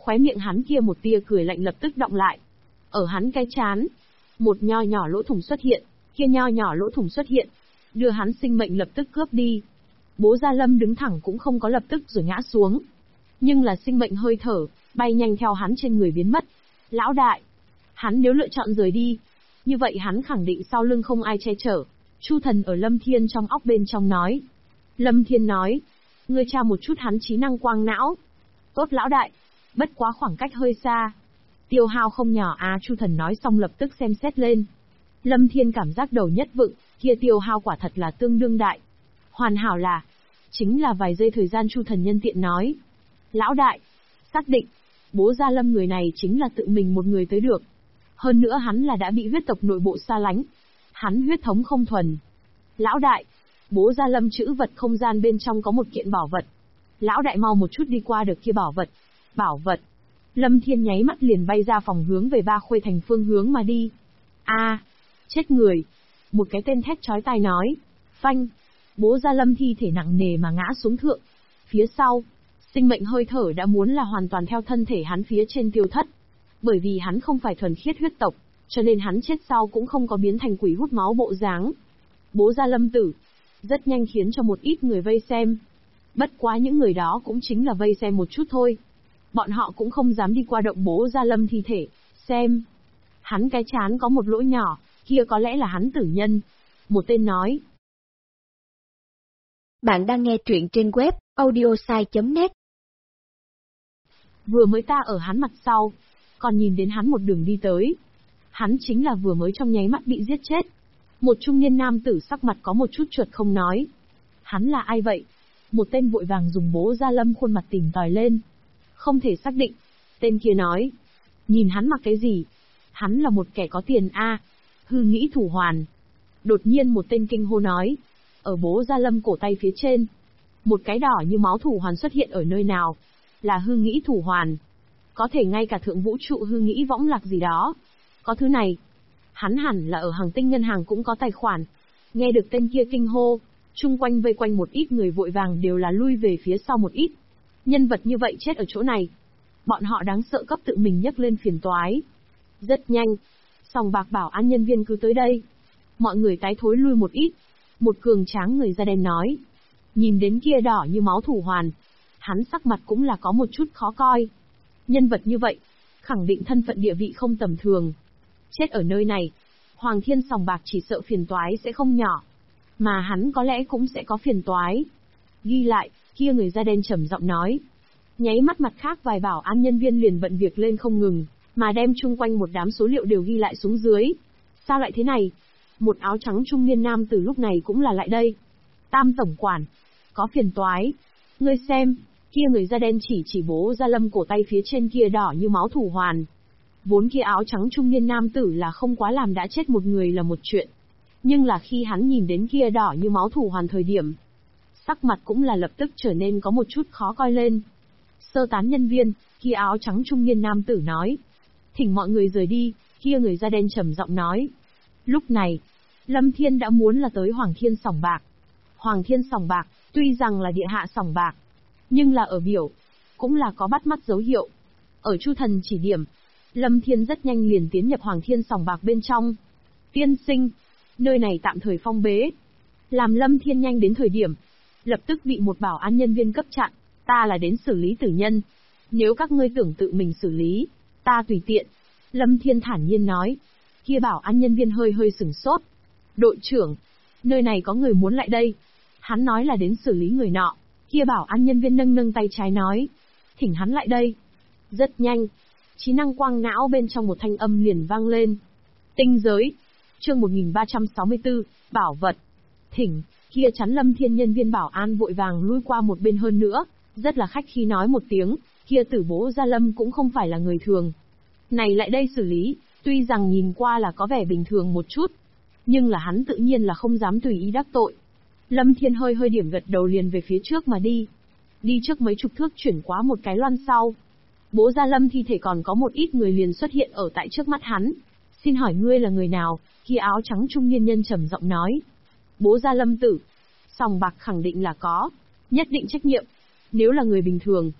Khóe miệng hắn kia một tia cười lạnh lập tức đọng lại. Ở hắn cái trán, một nho nhỏ lỗ thủng xuất hiện, kia nho nhỏ lỗ thủng xuất hiện, đưa hắn sinh mệnh lập tức cướp đi. Bố Gia Lâm đứng thẳng cũng không có lập tức rồi ngã xuống. Nhưng là sinh mệnh hơi thở, bay nhanh theo hắn trên người biến mất. Lão đại, hắn nếu lựa chọn rời đi, như vậy hắn khẳng định sau lưng không ai che chở. Chu Thần ở Lâm Thiên trong óc bên trong nói. Lâm Thiên nói, ngươi tra một chút hắn trí năng quang não. Tốt lão đại, bất quá khoảng cách hơi xa. Tiêu hao không nhỏ à, Chu Thần nói xong lập tức xem xét lên. Lâm Thiên cảm giác đầu nhất vựng, kia tiêu hao quả thật là tương đương đại. Hoàn hảo là, chính là vài giây thời gian. Chu Thần nhân tiện nói. Lão đại, xác định, bố Gia Lâm người này chính là tự mình một người tới được. Hơn nữa hắn là đã bị huyết tộc nội bộ xa lánh. Hắn huyết thống không thuần. Lão đại, bố Gia Lâm trữ vật không gian bên trong có một kiện bảo vật. Lão đại mau một chút đi qua được kia bảo vật. Bảo vật. Lâm Thiên nháy mắt liền bay ra phòng hướng về Ba Khuê Thành phương hướng mà đi. A, chết người. Một cái tên thét chói tai nói. Phanh. Bố Gia Lâm thi thể nặng nề mà ngã xuống thượng. Phía sau, sinh mệnh hơi thở đã muốn là hoàn toàn theo thân thể hắn phía trên tiêu thất. Bởi vì hắn không phải thuần khiết huyết tộc, cho nên hắn chết sau cũng không có biến thành quỷ hút máu bộ dáng. Bố Gia Lâm tử, rất nhanh khiến cho một ít người vây xem. Bất quá những người đó cũng chính là vây xem một chút thôi. Bọn họ cũng không dám đi qua động bố Gia Lâm thi thể, xem. Hắn cái trán có một lỗ nhỏ, kia có lẽ là hắn tử nhân. Một tên nói. Bạn đang nghe truyện trên web audiosai.net. Vừa mới ta ở hắn mặt sau, còn nhìn đến hắn một đường đi tới. Hắn chính là vừa mới trong nháy mắt bị giết chết. Một trung niên nam tử sắc mặt có một chút chuột không nói. Hắn là ai vậy? Một tên vội vàng dùng bố Gia Lâm khuôn mặt tìm tòi lên. Không thể xác định. Tên kia nói. Nhìn hắn mặc cái gì? Hắn là một kẻ có tiền a. Hư nghĩ thủ hoàn. Đột nhiên một tên kinh hô nói. Ở bố Gia Lâm cổ tay phía trên. Một cái đỏ như máu thủ hoàn xuất hiện ở nơi nào? Là hư nghĩ thủ hoàn. Có thể ngay cả thượng vũ trụ hư nghĩ võng lạc gì đó. Có thứ này. Hắn hẳn là ở Hàng Tinh ngân hàng cũng có tài khoản. Nghe được tên kia kinh hô, chung quanh vây quanh một ít người vội vàng đều là lui về phía sau một ít. Nhân vật như vậy chết ở chỗ này. Bọn họ đáng sợ cấp tự mình nhấc lên phiền toái. Rất nhanh. Sòng bạc bảo an nhân viên cứ tới đây. Mọi người tái thối lui một ít. Một cường tráng người da đen nói. Nhìn đến kia đỏ như máu thủ hoàn. Hắn sắc mặt cũng là có một chút khó coi. Nhân vật như vậy, khẳng định thân phận địa vị không tầm thường. Chết ở nơi này, Hoàng Thiên sòng bạc chỉ sợ phiền toái sẽ không nhỏ. Mà hắn có lẽ cũng sẽ có phiền toái. Ghi lại, kia người da đen trầm giọng nói. Nháy mắt mặt khác vài bảo an nhân viên liền bận việc lên không ngừng, mà đem chung quanh một đám số liệu đều ghi lại xuống dưới. Sao lại thế này? Một áo trắng trung niên nam từ lúc này cũng là lại đây. Tam tổng quản, có phiền toái. Ngươi xem, kia người da đen chỉ bố Gia Lâm cổ tay phía trên kia đỏ như máu thủ hoàn. Vốn kia áo trắng trung niên nam tử là không quá làm đã chết một người là một chuyện. Nhưng là khi hắn nhìn đến kia đỏ như máu thủ hoàn thời điểm, sắc mặt cũng là lập tức trở nên có một chút khó coi lên. Sơ tán nhân viên, kia áo trắng trung niên nam tử nói. Thỉnh mọi người rời đi, kia người da đen trầm giọng nói. Lúc này, Lâm Thiên đã muốn là tới Hoàng Thiên sòng bạc. Hoàng Thiên sòng bạc, tuy rằng là địa hạ sòng bạc, nhưng là ở biểu, cũng là có bắt mắt dấu hiệu. Ở Chu Thần chỉ điểm, Lâm Thiên rất nhanh liền tiến nhập Hoàng Thiên sòng bạc bên trong. Tiên sinh, nơi này tạm thời phong bế. Làm Lâm Thiên nhanh đến thời điểm, lập tức bị một bảo an nhân viên cấp chặn. Ta là đến xử lý tử nhân. Nếu các ngươi tưởng tự mình xử lý, ta tùy tiện. Lâm Thiên thản nhiên nói. Kia bảo an nhân viên hơi sửng sốt. Đội trưởng, nơi này có người muốn lại đây. Hắn nói là đến xử lý người nọ. Kia bảo an nhân viên nâng tay trái nói. Thỉnh hắn lại đây. Rất nhanh. Trí năng quang não bên trong một thanh âm liền vang lên. Tinh giới. Chương 1364, bảo vật. Thỉnh, kia chắn Lâm Thiên nhân viên bảo an vội vàng lui qua một bên hơn nữa, rất là khách khí nói một tiếng, kia tử bố Gia Lâm cũng không phải là người thường. Này lại đây xử lý, tuy rằng nhìn qua là có vẻ bình thường một chút, nhưng là hắn tự nhiên là không dám tùy ý đắc tội. Lâm Thiên hơi điểm gật đầu liền về phía trước mà đi. Đi trước mấy chục thước chuyển qua một cái loan sau. Bố Gia Lâm thi thể còn có một ít người liền xuất hiện ở tại trước mắt hắn. Xin hỏi ngươi là người nào? Kia áo trắng trung niên nhân trầm giọng nói. Bố Gia Lâm tử. Sòng bạc khẳng định là có. Nhất định trách nhiệm. Nếu là người bình thường,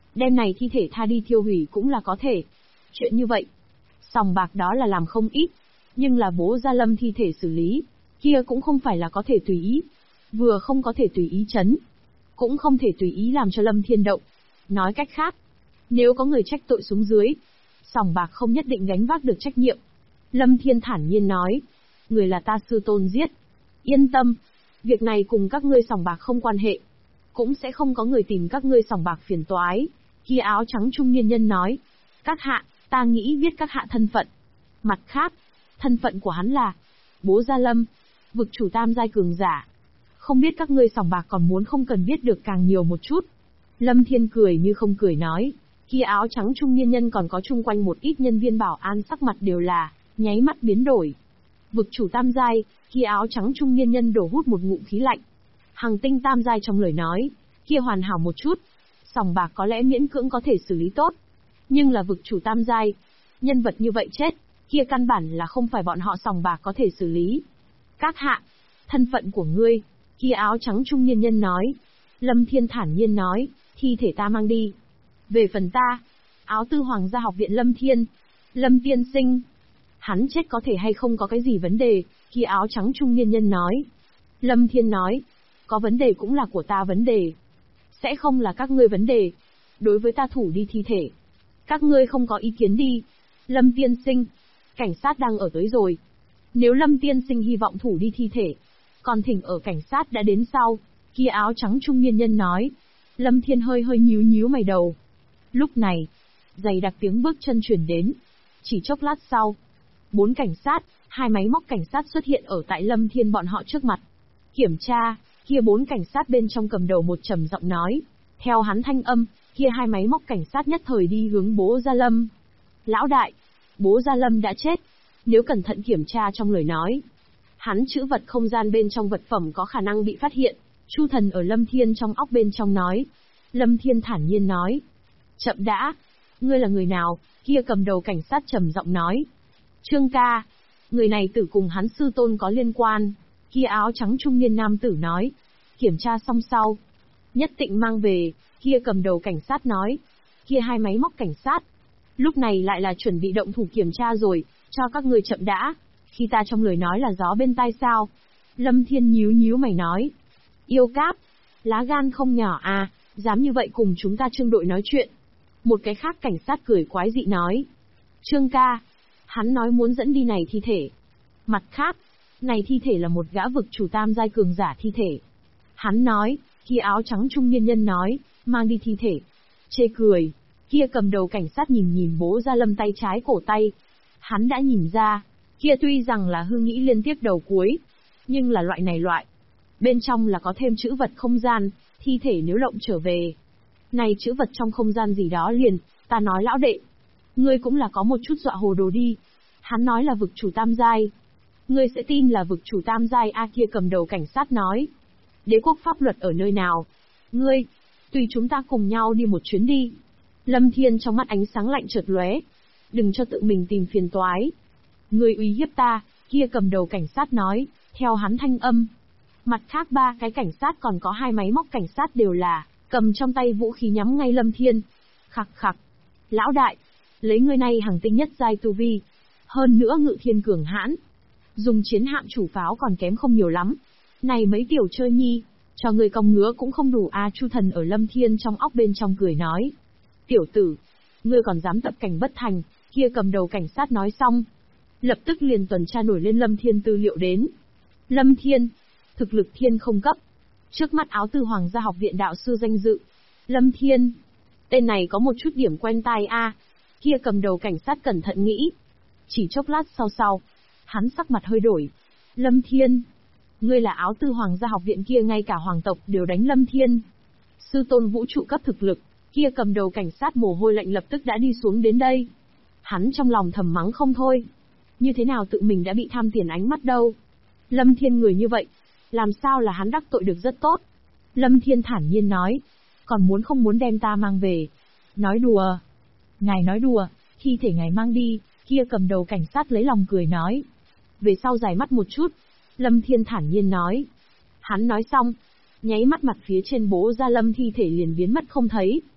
Đem này thi thể tha đi thiêu hủy cũng là có thể. Chuyện như vậy, sòng bạc đó là làm không ít. Nhưng là bố Gia Lâm thi thể xử lý, kia cũng không phải là có thể tùy ý. Vừa không có thể tùy ý chấn, cũng không thể tùy ý làm cho Lâm Thiên động. Nói cách khác, nếu có người trách tội xuống dưới, sòng bạc không nhất định gánh vác được trách nhiệm. Lâm Thiên thản nhiên nói, người là ta sư tôn giết. Yên tâm, việc này cùng các ngươi sòng bạc không quan hệ. Cũng sẽ không có người tìm các ngươi sòng bạc phiền toái. Kia áo trắng trung niên nhân nói, các hạ, ta nghĩ biết các hạ thân phận. Mặt khác, thân phận của hắn là bố Gia Lâm, vực chủ tam giai cường giả. Không biết các ngươi sòng bạc còn muốn không cần biết được càng nhiều một chút. Lâm Thiên cười như không cười nói, kia áo trắng trung niên nhân còn có chung quanh một ít nhân viên bảo an sắc mặt đều là nháy mắt biến đổi. Vực chủ tam giai, kia áo trắng trung niên nhân đổ hút một ngụm khí lạnh. Hằng tinh tam giai trong lời nói, kia hoàn hảo một chút. Sòng bạc có lẽ miễn cưỡng có thể xử lý tốt. Nhưng là vực chủ tam giai, nhân vật như vậy chết, kia căn bản là không phải bọn họ sòng bạc có thể xử lý. Các hạ, thân phận của ngươi, kia áo trắng trung niên nhân nói. Lâm Thiên thản nhiên nói, thi thể ta mang đi. Về phần ta, áo tư hoàng gia học viện Lâm Thiên, Lâm tiên sinh. Hắn chết có thể hay không có cái gì vấn đề, kia áo trắng trung niên nhân nói. Lâm Thiên nói, có vấn đề cũng là của ta vấn đề. Sẽ không là các ngươi vấn đề. Đối với ta thủ đi thi thể. Các ngươi không có ý kiến đi. Lâm tiên sinh, cảnh sát đang ở tới rồi. Nếu Lâm tiên sinh hy vọng thủ đi thi thể, còn thỉnh ở cảnh sát đã đến sau. Kia áo trắng trung niên nhân nói. Lâm Thiên hơi nhíu nhíu mày đầu. Lúc này, dày đặc tiếng bước chân truyền đến. Chỉ chốc lát sau, 4 cảnh sát, 2 máy móc cảnh sát xuất hiện ở tại Lâm Thiên bọn họ trước mặt. Kiểm tra, kia 4 cảnh sát bên trong cầm đầu một trầm giọng nói. Theo hắn thanh âm, kia 2 máy móc cảnh sát nhất thời đi hướng bố Gia Lâm. Lão đại, bố Gia Lâm đã chết. Nếu cẩn thận kiểm tra trong lời nói, hắn trữ vật không gian bên trong vật phẩm có khả năng bị phát hiện. Chu thần ở Lâm Thiên trong óc bên trong nói. Lâm Thiên thản nhiên nói. Chậm đã, ngươi là người nào? Kia cầm đầu cảnh sát trầm giọng nói. Trương ca, người này tử cùng hắn sư tôn có liên quan. Kia áo trắng trung niên nam tử nói. Kiểm tra xong sau, nhất định mang về. Kia cầm đầu cảnh sát nói. Kia 2 máy móc cảnh sát, lúc này lại là chuẩn bị động thủ kiểm tra rồi, cho các ngươi chậm đã. Khi ta trong lời nói là gió bên tai sao? Lâm Thiên nhíu mày nói. Yêu cáp, lá gan không nhỏ à, dám như vậy cùng chúng ta Trương đội nói chuyện. Một cái khác cảnh sát cười quái dị nói. Trương ca, hắn nói muốn dẫn đi này thi thể. Mặt khác, này thi thể là một gã vực chủ tam giai cường giả thi thể. Hắn nói, kia áo trắng trung niên nhân nói, mang đi thi thể. Chê cười, kia cầm đầu cảnh sát nhìn bố Gia Lâm tay trái cổ tay. Hắn đã nhìn ra, kia tuy rằng là hư nghĩ liên tiếp đầu cuối, nhưng là loại này bên trong là có thêm trữ vật không gian, thi thể nếu lộng trở về. Này trữ vật trong không gian gì đó liền, ta nói lão đệ. Ngươi cũng là có một chút dọa hồ đồ đi. Hắn nói là vực chủ tam giai. Ngươi sẽ tin là vực chủ tam giai a kia cầm đầu cảnh sát nói. Đế quốc pháp luật ở nơi nào? Ngươi, tùy chúng ta cùng nhau đi một chuyến đi. Lâm Thiên trong mắt ánh sáng lạnh chợt lóe. Đừng cho tự mình tìm phiền toái. Ngươi uy hiếp ta, kia cầm đầu cảnh sát nói, theo hắn thanh âm. Mặt khác 3 cái cảnh sát còn có 2 máy móc cảnh sát đều là cầm trong tay vũ khí nhắm ngay Lâm Thiên. Khặc khặc. Lão đại, lấy ngươi này hàng tinh nhất giai tu vi. Hơn nữa ngự thiên cường hãn. Dùng chiến hạm chủ pháo còn kém không nhiều lắm. Này mấy tiểu chơi nhi, cho người cong ngứa cũng không đủ a. Chu thần ở Lâm Thiên trong óc bên trong cười nói. Tiểu tử, ngươi còn dám tập cảnh bất thành, kia cầm đầu cảnh sát nói xong. Lập tức liền tuần tra nổi lên Lâm Thiên tư liệu đến. Lâm Thiên, thực lực thiên không cấp. Trước mắt áo tư hoàng gia học viện đạo sư danh dự. Lâm Thiên, tên này có một chút điểm quen tai a. Kia cầm đầu cảnh sát cẩn thận nghĩ. Chỉ chốc lát sau, hắn sắc mặt hơi đổi. Lâm Thiên, ngươi là áo tư hoàng gia học viện kia ngay cả hoàng tộc đều đánh Lâm Thiên. Sư tôn vũ trụ cấp thực lực, kia cầm đầu cảnh sát mồ hôi lạnh lập tức đã đi xuống đến đây. Hắn trong lòng thầm mắng không thôi. Như thế nào tự mình đã bị tham tiền ánh mắt đâu. Lâm Thiên người như vậy, làm sao là hắn đắc tội được rất tốt. Lâm Thiên thản nhiên nói, còn muốn không muốn đem ta mang về. Nói đùa. Ngài nói đùa, thi thể ngài mang đi, kia cầm đầu cảnh sát lấy lòng cười nói. Về sau dài mắt một chút, Lâm Thiên thản nhiên nói. Hắn nói xong, nháy mắt mặt phía trên bố Gia Lâm thi thể liền biến mất không thấy.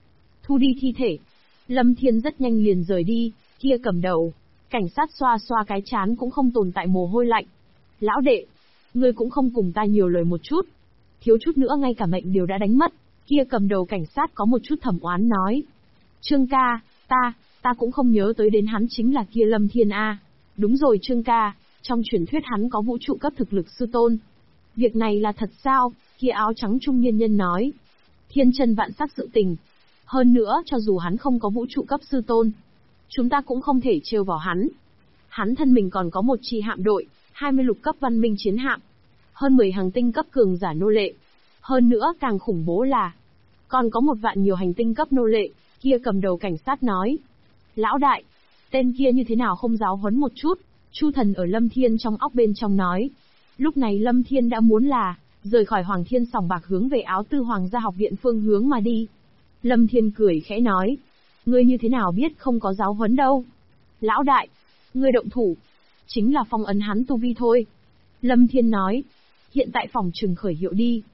thu đi thi thể. Lâm Thiên rất nhanh liền rời đi, kia cầm đầu. Cảnh sát xoa xoa cái trán cũng không tồn tại mồ hôi lạnh. Lão đệ, ngươi cũng không cùng ta nhiều lời một chút. Thiếu chút nữa ngay cả mệnh đều đã đánh mất. Kia cầm đầu cảnh sát có một chút thầm oán nói. Trương ca, ta cũng không nhớ tới đến hắn chính là kia Lâm Thiên A. Đúng rồi Trương ca, trong truyền thuyết hắn có vũ trụ cấp thực lực sư tôn. Việc này là thật sao? Kia áo trắng trung niên nhân nói. Thiên chân vạn sắc sự tình. Hơn nữa cho dù hắn không có vũ trụ cấp sư tôn, chúng ta cũng không thể trêu vào hắn. Hắn thân mình còn có một chi hạm đội, 20 lục cấp văn minh chiến hạm, hơn 10 hành tinh cấp cường giả nô lệ. Hơn nữa càng khủng bố là, còn có 1 vạn nhiều hành tinh cấp nô lệ. Kia cầm đầu cảnh sát nói. Lão đại, tên kia như thế nào không giáo huấn một chút? Chu Thần ở Lâm Thiên trong óc bên trong nói. Lúc này Lâm Thiên đã muốn là rời khỏi Hoàng Thiên sòng bạc hướng về Áo Tư Hoàng gia học viện phương hướng mà đi. Lâm Thiên cười khẽ nói. Ngươi như thế nào biết không có giáo huấn đâu? Lão đại, ngươi động thủ. Chính là phong ấn hắn tu vi thôi. Lâm Thiên nói. Hiện tại phòng trừng khởi hiệu đi.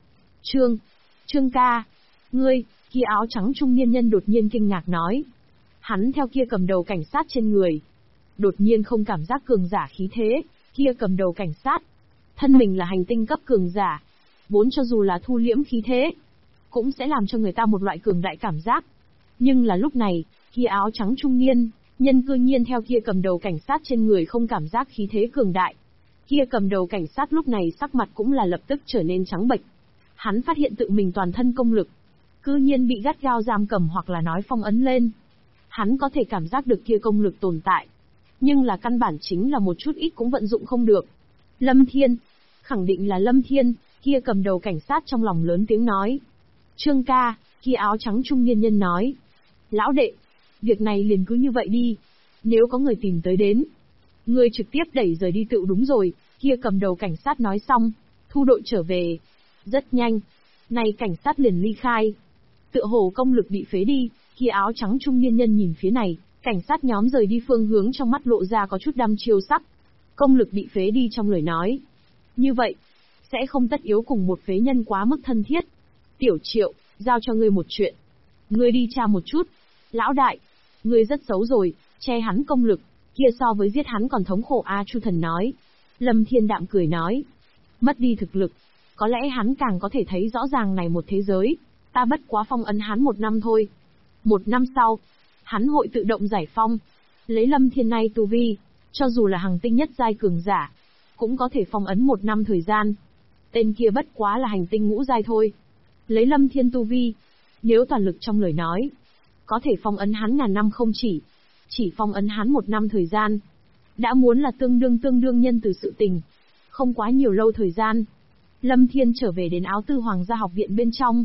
Trương ca. Ngươi, kia áo trắng trung niên nhân đột nhiên kinh ngạc nói. Hắn theo kia cầm đầu cảnh sát trên người. Đột nhiên không cảm giác cường giả khí thế, kia cầm đầu cảnh sát. Thân mình là hành tinh cấp cường giả. Vốn cho dù là thu liễm khí thế, cũng sẽ làm cho người ta một loại cường đại cảm giác. Nhưng là lúc này, kia áo trắng trung niên, nhân cư nhiên theo kia cầm đầu cảnh sát trên người không cảm giác khí thế cường đại. Kia cầm đầu cảnh sát lúc này sắc mặt cũng là lập tức trở nên trắng bệch. Hắn phát hiện tự mình toàn thân công lực, cư nhiên bị gắt gao giam cầm hoặc là nói phong ấn lên. Hắn có thể cảm giác được kia công lực tồn tại, nhưng là căn bản chính là một chút ít cũng vận dụng không được. Lâm Thiên, khẳng định là Lâm Thiên, kia cầm đầu cảnh sát trong lòng lớn tiếng nói. Trương ca, kia áo trắng trung niên nhân nói. Lão đệ, việc này liền cứ như vậy đi. Nếu có người tìm tới đến, ngươi trực tiếp đẩy rời đi tựu đúng rồi. Kia cầm đầu cảnh sát nói xong, thu đội trở về. Rất nhanh, này cảnh sát liền ly khai. Tựa hồ công lực bị phế đi, kia áo trắng trung niên nhân nhìn phía này, cảnh sát nhóm rời đi phương hướng trong mắt lộ ra có chút đăm chiêu sắc. Công lực bị phế đi trong lời nói. Như vậy, sẽ không tất yếu cùng một phế nhân quá mức thân thiết. Tiểu Triệu, giao cho ngươi một chuyện. Ngươi đi tra một chút. Lão đại, ngươi rất xấu rồi, che hắn công lực, kia so với giết hắn còn thống khổ a. Chu Thần nói. Lâm Thiên đạm cười nói. Mất đi thực lực, có lẽ hắn càng có thể thấy rõ ràng này một thế giới. Ta bất quá phong ấn hắn 1 năm thôi. 1 năm sau, hắn hội tự động giải phong. Lấy Lâm Thiên này tu vi, cho dù là hành tinh nhất giai cường giả, cũng có thể phong ấn 1 năm thời gian. Tên kia bất quá là hành tinh ngũ giai thôi. Lấy Lâm Thiên tu vi, nếu toàn lực trong lời nói, có thể phong ấn hắn ngàn năm không chỉ phong ấn hắn 1 năm thời gian. Đã muốn là tương đương nhân từ sự tình. Không quá nhiều lâu thời gian, Lâm Thiên trở về đến Áo Tư Hoàng gia học viện bên trong.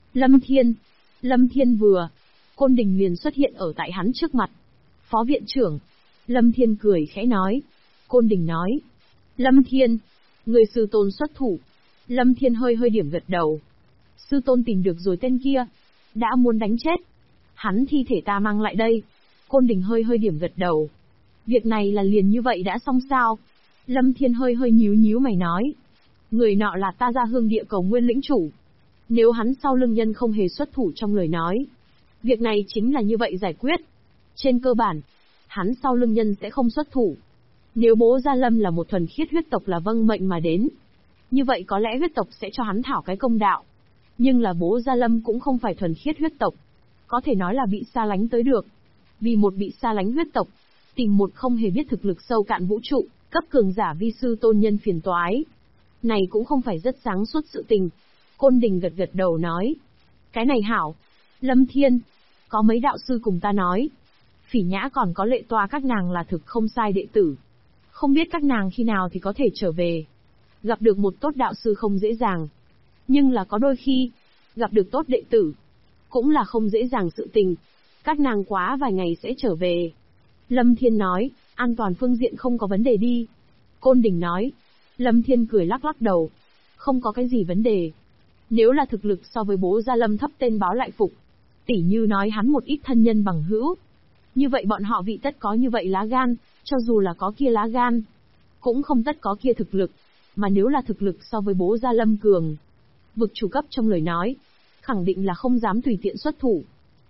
Lâm Thiên vừa, Côn Đình liền xuất hiện ở tại hắn trước mặt. Phó viện trưởng. Lâm Thiên cười khẽ nói. Côn Đình nói. Lâm Thiên, người sư tôn xuất thủ. Lâm Thiên hơi điểm gật đầu. Sư tôn tìm được rồi tên kia. Đã muốn đánh chết. Hắn thi thể ta mang lại đây. Côn Đình hơi điểm gật đầu. Việc này là liền như vậy đã xong sao? Lâm Thiên hơi nhíu mày nói. Người nọ là ta ra hương địa cầu nguyên lĩnh chủ. Nếu hắn sau lưng nhân không hề xuất thủ trong lời nói, việc này chính là như vậy giải quyết. Trên cơ bản, hắn sau lưng nhân sẽ không xuất thủ. Nếu bố Gia Lâm là một thuần khiết huyết tộc là vâng mệnh mà đến, như vậy có lẽ huyết tộc sẽ cho hắn thảo cái công đạo. Nhưng là bố Gia Lâm cũng không phải thuần khiết huyết tộc, có thể nói là bị xa lánh tới được. Vì một bị xa lánh huyết tộc, tìm một không hề biết thực lực sâu cạn vũ trụ, cấp cường giả vi sư tôn nhân phiền toái. Này cũng không phải rất sáng suốt sự tình. Côn Đình gật đầu nói. Cái này hảo. Lâm Thiên, có mấy đạo sư cùng ta nói. Phỉ Nhã còn có Lệ Toa các nàng là thực không sai đệ tử. Không biết các nàng khi nào thì có thể trở về. Gặp được một tốt đạo sư không dễ dàng. Nhưng là có đôi khi, gặp được tốt đệ tử, cũng là không dễ dàng sự tình. Các nàng quá vài ngày sẽ trở về. Lâm Thiên nói, an toàn phương diện không có vấn đề đi. Côn Đình nói. Lâm Thiên cười lắc đầu. Không có cái gì vấn đề. Nếu là thực lực so với bố Gia Lâm thấp tên báo lại phục, tỉ như nói hắn một ít thân nhân bằng hữu, như vậy bọn họ vị tất có như vậy lá gan, cho dù là có kia lá gan, cũng không tất có kia thực lực. Mà nếu là thực lực so với bố Gia Lâm cường, vực chủ cấp trong lời nói, khẳng định là không dám tùy tiện xuất thủ.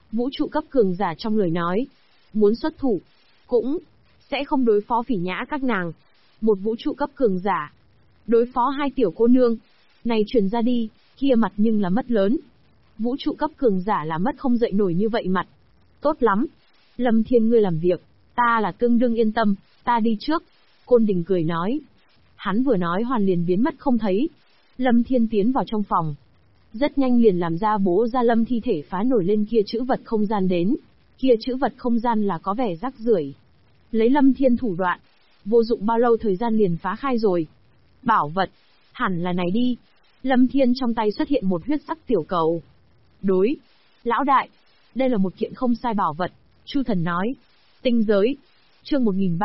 Vũ trụ cấp cường giả trong lời nói. Muốn xuất thủ, cũng sẽ không đối phó Phỉ Nhã các nàng. Một vũ trụ cấp cường giả, đối phó hai tiểu cô nương. Này truyền ra đi, kia mặt nhưng là mất lớn. Vũ trụ cấp cường giả là mất không dậy nổi như vậy mặt. Tốt lắm. Lâm Thiên ngươi làm việc, ta là tương đương yên tâm, ta đi trước. Côn Đình cười nói. Hắn vừa nói hoàn liền biến mất không thấy. Lâm Thiên tiến vào trong phòng. Rất nhanh liền làm ra Bố Gia Lâm thi thể phá nổi lên kia chữ vật không gian đến. Kia chữ vật không gian là có vẻ rắc rưởi. Lấy Lâm Thiên thủ đoạn, vô dụng bao lâu thời gian liền phá khai rồi. Bảo vật, hẳn là này đi. Lâm Thiên trong tay xuất hiện một huyết sắc tiểu cầu. Đối, lão đại, đây là một kiện không sai bảo vật, Chu Thần nói. Tinh giới, chương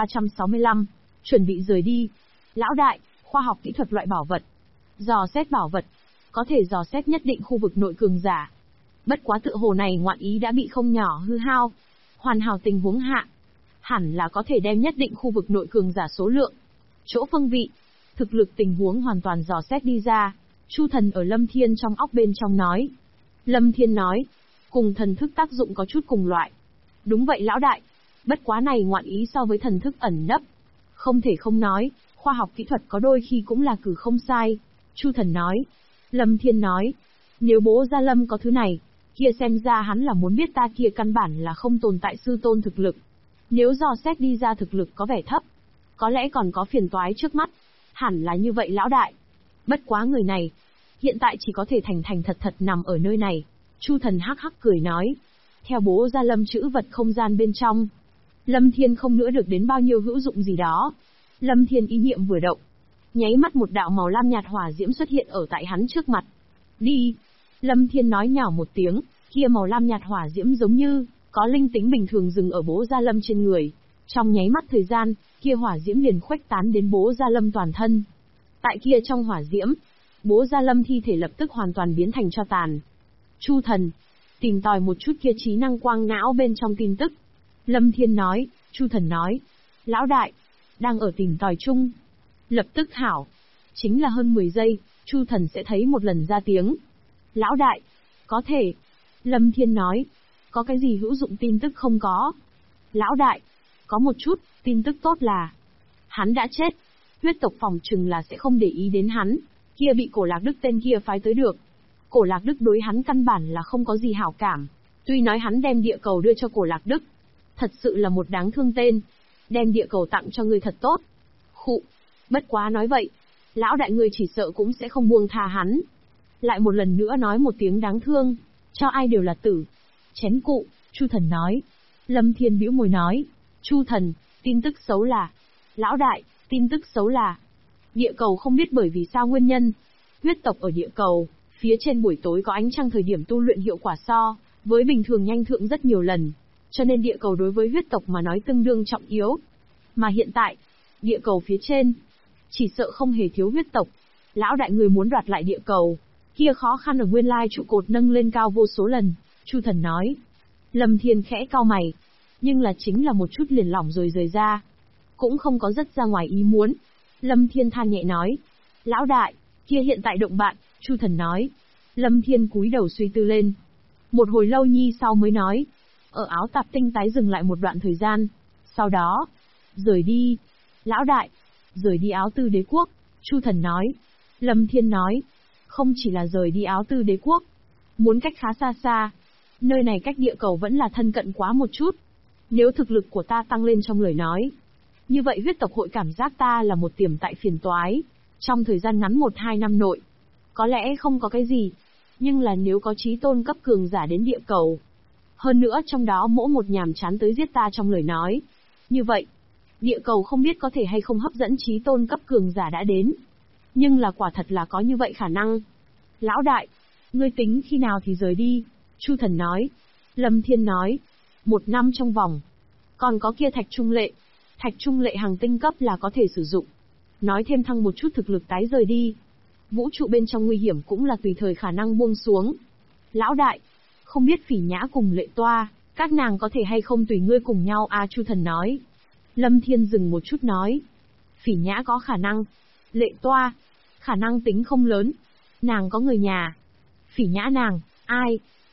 1365, chuẩn bị rời đi. Lão đại, khoa học kỹ thuật loại bảo vật. Dò xét bảo vật, có thể dò xét nhất định khu vực nội cường giả. Bất quá tựa hồ này ngoạn ý đã bị không nhỏ hư hao. Hoàn hảo tình huống hạ, hẳn là có thể đem nhất định khu vực nội cường giả số lượng, chỗ phương vị, thực lực tình huống hoàn toàn dò xét đi ra. Chu Thần ở Lâm Thiên trong óc bên trong nói. Lâm Thiên nói, cùng thần thức tác dụng có chút cùng loại. Đúng vậy lão đại, bất quá này ngoạn ý so với thần thức ẩn nấp. Không thể không nói, khoa học kỹ thuật có đôi khi cũng là cử không sai. Chu Thần nói. Lâm Thiên nói, nếu Bố Gia Lâm có thứ này, kia xem ra hắn là muốn biết ta kia căn bản là không tồn tại sư tôn thực lực. Nếu dò xét đi ra thực lực có vẻ thấp, có lẽ còn có phiền toái trước mắt. Hẳn là như vậy lão đại. Bất quá người này, hiện tại chỉ có thể thành thật thật nằm ở nơi này. Chu Thần hắc hắc cười nói. Theo Bố Gia Lâm chữ vật không gian bên trong, Lâm Thiên không nữa được đến bao nhiêu hữu dụng gì đó. Lâm Thiên ý niệm vừa động, nháy mắt một đạo màu lam nhạt hỏa diễm xuất hiện ở tại hắn trước mặt. Đi! Lâm Thiên nói nhỏ một tiếng, kia màu lam nhạt hỏa diễm giống như có linh tính bình thường dừng ở Bố Gia Lâm trên người. Trong nháy mắt thời gian, kia hỏa diễm liền khuếch tán đến Bố Gia Lâm toàn thân. Tại kia trong hỏa diễm, Bố Gia Lâm thi thể lập tức hoàn toàn biến thành tro tàn. Chu Thần, tìm tòi một chút kia trí năng quang não bên trong tin tức. Lâm Thiên nói. Chu Thần nói. Lão đại, đang ở tìm tòi chung. Lập tức hảo. Chính là hơn 10 giây, Chu Thần sẽ thấy một lần ra tiếng. Lão đại, có thể. Lâm Thiên nói. Có cái gì hữu dụng tin tức không có? Lão đại, có một chút, tin tức tốt là hắn đã chết. Huyết tộc phòng trừng là sẽ không để ý đến hắn. Kia bị Cổ Lạc Đức tên kia phái tới được. Cổ Lạc Đức đối hắn căn bản là không có gì hảo cảm. Tuy nói hắn đem địa cầu đưa cho Cổ Lạc Đức, thật sự là một đáng thương tên. Đem địa cầu tặng cho người thật tốt. Khụ, bất quá nói vậy, lão đại người chỉ sợ cũng sẽ không buông tha hắn. Lại một lần nữa nói một tiếng đáng thương, cho ai đều là tử. Chén cụ, Chu Thần nói. Lâm Thiên bĩu môi nói. Chu Thần, tin tức xấu là. Lão đại, tin tức xấu là. Địa cầu không biết bởi vì sao nguyên nhân. Huyết tộc ở địa cầu, phía trên buổi tối có ánh trăng thời điểm tu luyện hiệu quả so với bình thường nhanh thượng rất nhiều lần. Cho nên địa cầu đối với huyết tộc mà nói tương đương trọng yếu. Mà hiện tại, địa cầu phía trên, chỉ sợ không hề thiếu huyết tộc. Lão đại người muốn đoạt lại địa cầu, kia khó khăn ở nguyên lai trụ cột nâng lên cao vô số lần. Chu Thần nói. Lâm Thiên khẽ cau mày, nhưng là chính là một chút liền lỏng rồi rời ra. Cũng không có rất ra ngoài ý muốn. Lâm Thiên than nhẹ nói. Lão đại, kia hiện tại động bạn, Chu Thần nói. Lâm Thiên cúi đầu suy tư lên. Một hồi lâu nhi sau mới nói. Ở áo tạp tinh tái dừng lại một đoạn thời gian. Sau đó, rời đi. Lão đại, rời đi áo tư đế quốc, Chu Thần nói. Lâm Thiên nói. Không chỉ là rời đi áo tư đế quốc, muốn cách khá xa xa. Nơi này cách địa cầu vẫn là thân cận quá một chút. Nếu thực lực của ta tăng lên trong lời nói, như vậy huyết tộc hội cảm giác ta là một tiềm tại phiền toái. Trong thời gian ngắn 1-2 năm nội, có lẽ không có cái gì. Nhưng là nếu có chí tôn cấp cường giả đến địa cầu, hơn nữa trong đó mỗi một nhàm chán tới giết ta trong lời nói, như vậy, địa cầu không biết có thể hay không hấp dẫn chí tôn cấp cường giả đã đến. Nhưng là quả thật là có như vậy khả năng. Lão đại, ngươi tính khi nào thì rời đi? Chu Thần nói. Lâm Thiên nói. 1 năm trong vòng. Còn có kia thạch trung lệ. Thạch trung lệ hàng tinh cấp là có thể sử dụng. Nói thêm thăng một chút thực lực tái rời đi. Vũ trụ bên trong nguy hiểm cũng là tùy thời khả năng buông xuống. Lão đại, không biết Phỉ Nhã cùng Lệ Toa, các nàng có thể hay không tùy ngươi cùng nhau à? Chu Thần nói. Lâm Thiên dừng một chút nói. Phỉ Nhã có khả năng. Lệ Toa, khả năng tính không lớn. Nàng có người nhà. Phỉ Nhã nàng, ai?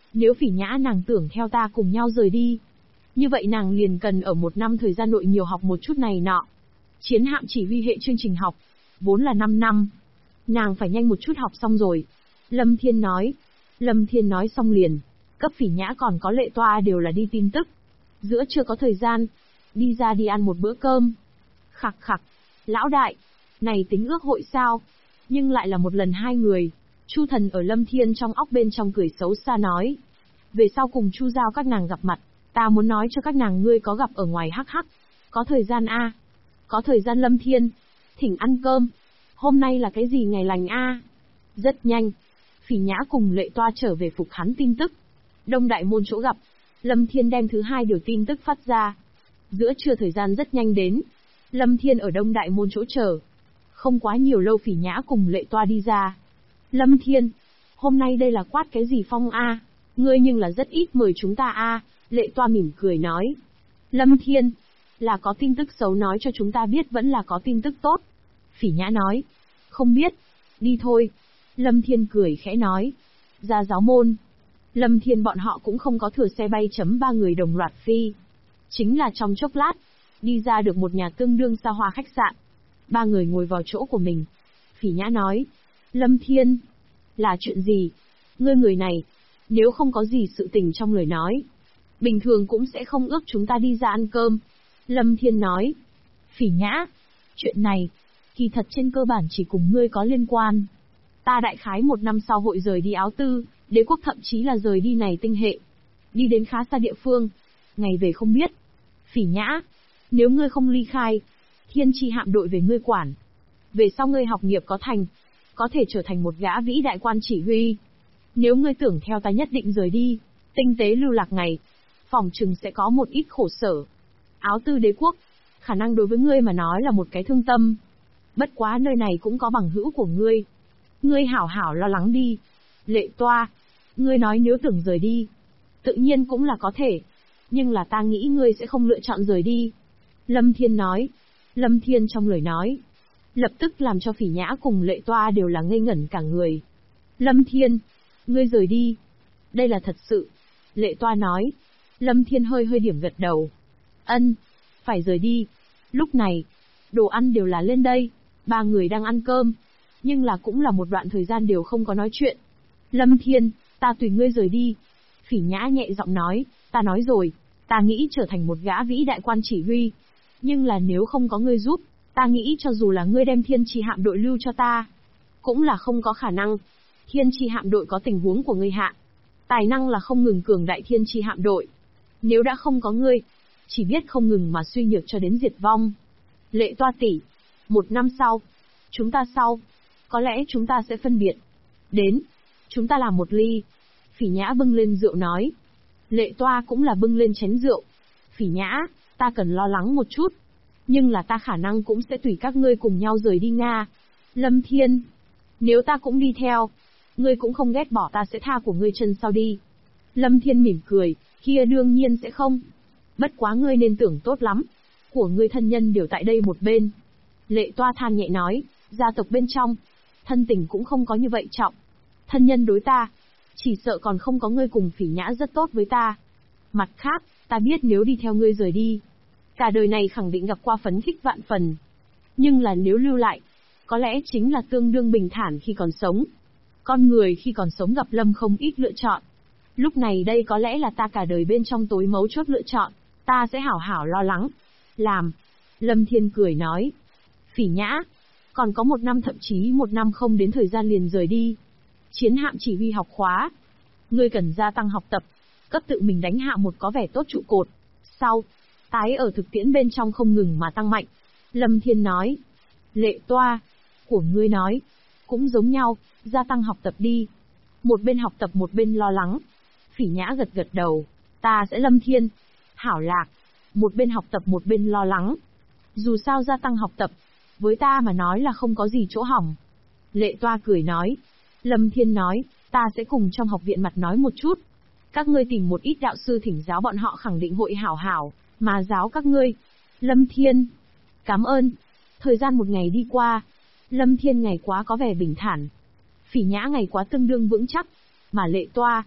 Nếu Phỉ Nhã nàng tưởng theo ta cùng nhau rời đi, như vậy nàng liền cần ở 1 năm thời gian nội nhiều học một chút này nọ. Chiến hạm chỉ huy hệ chương trình học, vốn là 5 năm. Nàng phải nhanh một chút học xong rồi. Lâm Thiên nói. Lâm Thiên nói xong liền. Cấp Phỉ Nhã còn có Lệ Toa đều là đi tin tức. Giữa chưa có thời gian. Đi ra đi ăn một bữa cơm. Khặc khặc. Lão đại. Này tính ước hội sao? Nhưng lại là một lần 2 người. Chu Thần ở Lâm Thiên trong óc bên trong cười xấu xa nói. Về sau cùng Chu Giao các nàng gặp mặt. Ta muốn nói cho các nàng ngươi có gặp ở ngoài hắc hắc. Có thời gian a? Có thời gian Lâm Thiên. Thỉnh ăn cơm. Hôm nay là cái gì ngày lành a? Rất nhanh. Phỉ Nhã cùng Lệ Toa trở về phục hắn tin tức. Đông Đại Môn chỗ gặp. Lâm Thiên đem thứ 2 điều tin tức phát ra. Giữa trưa thời gian rất nhanh đến. Lâm Thiên ở Đông Đại Môn chỗ chờ. Không quá nhiều lâu Phỉ Nhã cùng Lệ Toa đi ra. Lâm Thiên. Hôm nay đây là quát cái gì phong a? Ngươi nhưng là rất ít mời chúng ta a. Lệ Toa mỉm cười nói. Lâm Thiên. Là có tin tức xấu nói cho chúng ta biết vẫn là có tin tức tốt. Phỉ Nhã nói. Không biết. Đi thôi. Lâm Thiên cười khẽ nói. Ra giáo môn. Lâm Thiên bọn họ cũng không có thừa xe bay chấm 3 người đồng loạt phi. Chính là trong chốc lát. Đi ra được một nhà tương đương xa hoa khách sạn. 3 người ngồi vào chỗ của mình. Phỉ Nhã nói. Lâm Thiên. Là chuyện gì? Ngươi người này. Nếu không có gì sự tình trong lời nói. Bình thường cũng sẽ không ước chúng ta đi ra ăn cơm. Lâm Thiên nói. Phỉ Nhã. Chuyện này. Kỳ thật trên cơ bản chỉ cùng ngươi có liên quan. Ta đại khái 1 năm sau hội rời đi Áo Tư, Đế quốc thậm chí là rời đi này tinh hệ. Đi đến khá xa địa phương. Ngày về không biết. Phỉ Nhã. Nếu ngươi không ly khai. Thiên Chi hạm đội về ngươi quản. Về sau ngươi học nghiệp có thành. Có thể trở thành một gã vĩ đại quan chỉ huy. Nếu ngươi tưởng theo ta nhất định rời đi. Tinh tế lưu lạc ngày. Phòng chừng sẽ có một ít khổ sở. Áo Tư Đế quốc. Khả năng đối với ngươi mà nói là một cái thương tâm. Bất quá nơi này cũng có bằng hữu của ngươi. Ngươi hảo hảo lo lắng đi. Lệ Toa. Ngươi nói nếu tưởng rời đi. Tự nhiên cũng là có thể. Nhưng là ta nghĩ ngươi sẽ không lựa chọn rời đi. Lâm Thiên nói. Lâm Thiên trong lời nói. Lập tức làm cho Phỉ Nhã cùng Lệ Toa đều là ngây ngẩn cả người. Lâm Thiên. Ngươi rời đi. Đây là thật sự. Lệ Toa nói. Lâm Thiên hơi hơi điểm gật đầu. Ân. Phải rời đi. Lúc này. Đồ ăn đều là lên đây. 3 người đang ăn cơm. Nhưng là cũng là một đoạn thời gian đều không có nói chuyện. Lâm Thiên, ta tùy ngươi rời đi. Phỉ Nhã nhẹ giọng nói, ta nói rồi, ta nghĩ trở thành một gã vĩ đại quan chỉ huy. Nhưng là nếu không có ngươi giúp, ta nghĩ cho dù là ngươi đem Thiên Chi hạm đội lưu cho ta, cũng là không có khả năng. Thiên Chi hạm đội có tình huống của ngươi hạ. Tài năng là không ngừng cường đại Thiên Chi hạm đội. Nếu đã không có ngươi, chỉ biết không ngừng mà suy nhược cho đến diệt vong. Lệ Toa tỷ, 1 năm sau, chúng ta có lẽ chúng ta sẽ phân biệt. Đến, chúng ta làm một ly. Phỉ Nhã bưng lên rượu nói. Lệ Toa cũng là bưng lên chén rượu. Phỉ Nhã, ta cần lo lắng một chút. Nhưng là ta khả năng cũng sẽ tùy các ngươi cùng nhau rời đi Nga. Lâm Thiên, nếu ta cũng đi theo, ngươi cũng không ghét bỏ ta sẽ tha của ngươi chân sau đi. Lâm Thiên mỉm cười, kia đương nhiên sẽ không. Bất quá ngươi nên tưởng tốt lắm. Của ngươi thân nhân đều tại đây một bên. Lệ Toa than nhẹ nói, gia tộc bên trong, thân tình cũng không có như vậy trọng. Thân nhân đối ta, chỉ sợ còn không có ngươi cùng Phỉ Nhã rất tốt với ta. Mặt khác, ta biết nếu đi theo ngươi rời đi, cả đời này khẳng định gặp qua phấn khích vạn phần. Nhưng là nếu lưu lại, có lẽ chính là tương đương bình thản khi còn sống. Con người khi còn sống gặp lâm không ít lựa chọn. Lúc này đây có lẽ là ta cả đời bên trong tối mấu chốt lựa chọn, ta sẽ hảo hảo lo lắng. Làm. Lâm Thiên cười nói. Phỉ Nhã, còn có 1 năm thậm chí 1 năm không đến thời gian liền rời đi. Chiến hạm chỉ huy học khóa. Ngươi cần gia tăng học tập, cấp tự mình đánh hạ một có vẻ tốt trụ cột. Sau, tái ở thực tiễn bên trong không ngừng mà tăng mạnh. Lâm Thiên nói. Lệ Toa, của ngươi nói, cũng giống nhau, gia tăng học tập đi. Một bên học tập một bên lo lắng. Phỉ Nhã gật gật đầu. Ta sẽ Lâm Thiên. Hảo lạc. Một bên học tập một bên lo lắng. Dù sao gia tăng học tập, với ta mà nói là không có gì chỗ hỏng. Lệ Toa cười nói. Lâm Thiên nói, ta sẽ cùng trong học viện mặt nói một chút. Các ngươi tìm một ít đạo sư thỉnh giáo bọn họ khẳng định hội hảo hảo, mà giáo các ngươi. Lâm Thiên. Cảm ơn. Thời gian một ngày đi qua. Lâm Thiên ngày quá có vẻ bình thản. Phỉ Nhã ngày quá tương đương vững chắc. Mà Lệ Toa.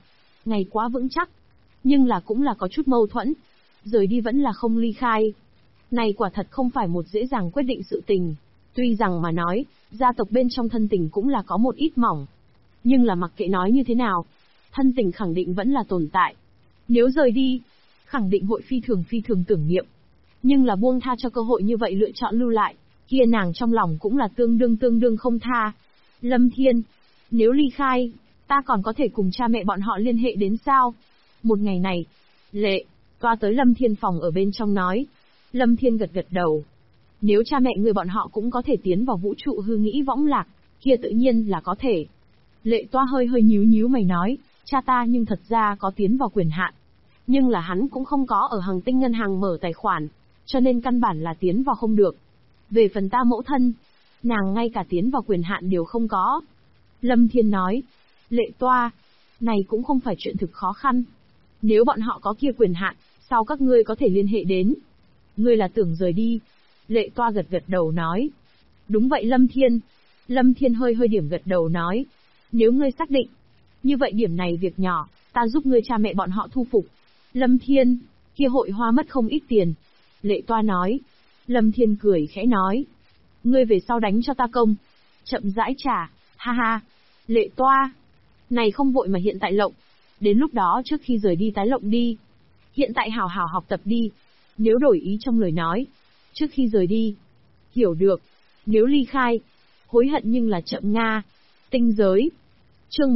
Ngày quá vững chắc. Nhưng là cũng là có chút mâu thuẫn. Rời đi vẫn là không ly khai. Này quả thật không phải một dễ dàng quyết định sự tình. Tuy rằng mà nói, gia tộc bên trong thân tình cũng là có một ít mỏng. Nhưng là mặc kệ nói như thế nào, thân tình khẳng định vẫn là tồn tại. Nếu rời đi, khẳng định hội phi thường tưởng niệm. Nhưng là buông tha cho cơ hội như vậy lựa chọn lưu lại, kia nàng trong lòng cũng là tương đương không tha. Lâm Thiên, nếu ly khai, ta còn có thể cùng cha mẹ bọn họ liên hệ đến sao? Một ngày này, Lệ Toa tới Lâm Thiên phòng ở bên trong nói. Lâm Thiên gật đầu. Nếu cha mẹ người bọn họ cũng có thể tiến vào vũ trụ hư nghĩ võng lạc, kia tự nhiên là có thể. Lệ Toa hơi nhíu mày nói, cha ta nhưng thật ra có tiến vào quyền hạn. Nhưng là hắn cũng không có ở Hằng Tinh ngân hàng mở tài khoản, cho nên căn bản là tiến vào không được. Về phần ta mẫu thân, nàng ngay cả tiến vào quyền hạn đều không có. Lâm Thiên nói, Lệ Toa, này cũng không phải chuyện thực khó khăn. Nếu bọn họ có kia quyền hạn, sao các ngươi có thể liên hệ đến? Ngươi là tưởng rời đi. Lệ Toa gật đầu nói. Đúng vậy Lâm Thiên. Lâm Thiên hơi điểm gật đầu nói. Nếu ngươi xác định, như vậy điểm này việc nhỏ, ta giúp ngươi cha mẹ bọn họ thu phục. Lâm Thiên, kia hội hoa mất không ít tiền. Lệ Toa nói. Lâm Thiên cười khẽ nói. Ngươi về sau đánh cho ta công. Chậm rãi trả, ha ha. Lệ Toa, này không vội mà hiện tại lộng. Đến lúc đó trước khi rời đi tái lộng đi. Hiện tại hào học tập đi. Nếu đổi ý trong lời nói, trước khi rời đi. Hiểu được. Nếu ly khai, hối hận nhưng là chậm nga. Tinh giới. Chương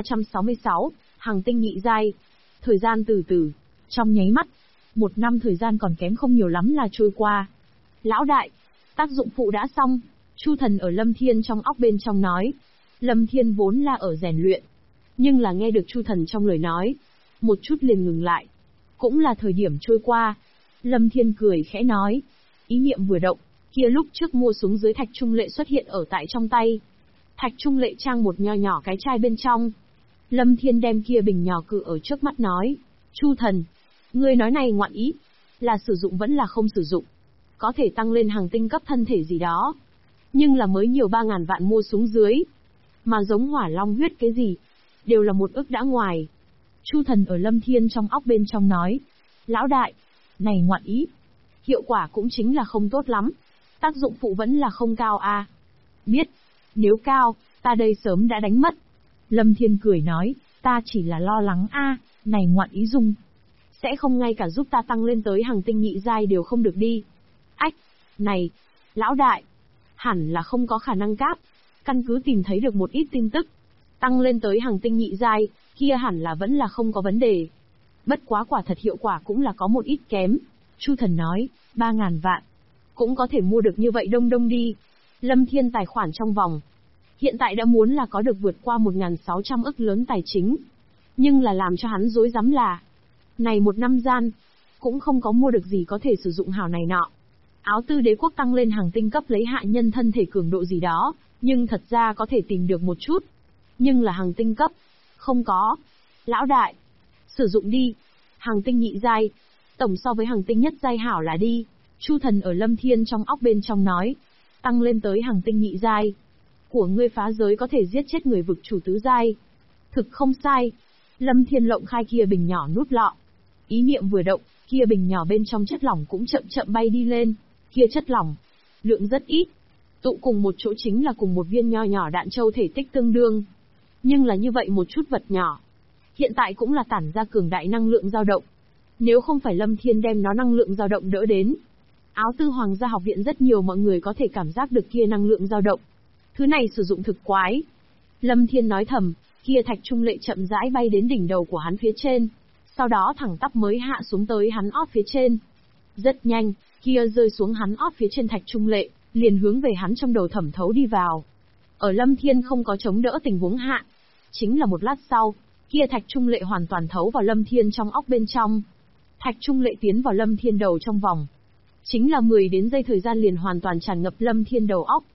1366, Hằng Tinh nhị giai. Thời gian từ từ, trong nháy mắt, 1 năm thời gian còn kém không nhiều lắm là trôi qua. Lão đại, tác dụng phụ đã xong. Chu Thần ở Lâm Thiên trong óc bên trong nói. Lâm Thiên vốn là ở rèn luyện, nhưng là nghe được Chu Thần trong lời nói, một chút liền ngừng lại. Cũng là thời điểm trôi qua. Lâm Thiên cười khẽ nói. Ý niệm vừa động, kia lúc trước mua xuống dưới thạch trung lệ xuất hiện ở tại trong tay. Thạch trung lệ trang một nho nhỏ cái chai bên trong. Lâm Thiên đem kia bình nhỏ cự ở trước mắt nói. Chu Thần, ngươi nói này ngoạn ý, là sử dụng vẫn là không sử dụng. Có thể tăng lên Hằng Tinh cấp thân thể gì đó. Nhưng là mới nhiều 3.000 vạn mua xuống dưới. Mà giống hỏa long huyết cái gì, đều là 1 ức đã ngoài. Chu Thần ở Lâm Thiên trong óc bên trong nói. Lão đại, này ngoạn ý, hiệu quả cũng chính là không tốt lắm. Tác dụng phụ vẫn là không cao a. Biết, nếu cao, ta đây sớm đã đánh mất. Lâm Thiên cười nói, ta chỉ là lo lắng a, này ngoạn ý dùng. Sẽ không ngay cả giúp ta tăng lên tới Hằng Tinh nhị giai đều không được đi. Ách, này, lão đại, hẳn là không có khả năng cáp. Căn cứ tìm thấy được một ít tin tức. Tăng lên tới Hằng Tinh nhị giai, kia hẳn là vẫn là không có vấn đề. Bất quá quả thật hiệu quả cũng là có một ít kém. Chu Thần nói, 3.000 vạn. Cũng có thể mua được như vậy đông đi. Lâm Thiên tài khoản trong vòng. Hiện tại đã muốn là có được vượt qua 1.600 ức lớn tài chính. Nhưng là làm cho hắn rối rắm là. Này 1 năm gian, cũng không có mua được gì có thể sử dụng hào này nọ. Áo tư đế quốc tăng lên Hằng Tinh cấp lấy hạ nhân thân thể cường độ gì đó, nhưng thật ra có thể tìm được một chút. Nhưng là Hằng Tinh cấp, không có. Lão đại, sử dụng đi. Hằng Tinh nhị giai, tổng so với Hằng Tinh nhất giai hảo là đi. Chu Thần ở Lâm Thiên trong óc bên trong nói. Tăng lên tới Hằng Tinh nhị giai. Của ngươi phá giới có thể giết chết người vực chủ tứ giai. Thực không sai. Lâm Thiên lộng khai kia bình nhỏ nút lọ. Ý niệm vừa động, kia bình nhỏ bên trong chất lỏng cũng chậm bay đi lên. Kia chất lỏng, lượng rất ít. Tụ cùng một chỗ chính là cùng một viên nho nhỏ đạn châu thể tích tương đương. Nhưng là như vậy một chút vật nhỏ. Hiện tại cũng là tản ra cường đại năng lượng dao động. Nếu không phải Lâm Thiên đem nó năng lượng dao động đỡ đến. Áo tư hoàng gia học viện rất nhiều mọi người có thể cảm giác được kia năng lượng dao động. Thứ này sử dụng thực quái. Lâm Thiên nói thầm, kia thạch trung lệ chậm rãi bay đến đỉnh đầu của hắn phía trên. Sau đó thẳng tắp mới hạ xuống tới hắn ót phía trên. Rất nhanh, kia rơi xuống hắn ót phía trên thạch trung lệ, liền hướng về hắn trong đầu thẩm thấu đi vào. Ở Lâm Thiên không có chống đỡ tình huống hạ. Chính là một lát sau, kia thạch trung lệ hoàn toàn thấu vào Lâm Thiên trong óc bên trong. Thạch trung lệ tiến vào Lâm Thiên đầu trong vòng. Chính là 10 đến giây thời gian liền hoàn toàn tràn ngập Lâm Thiên đầu óc.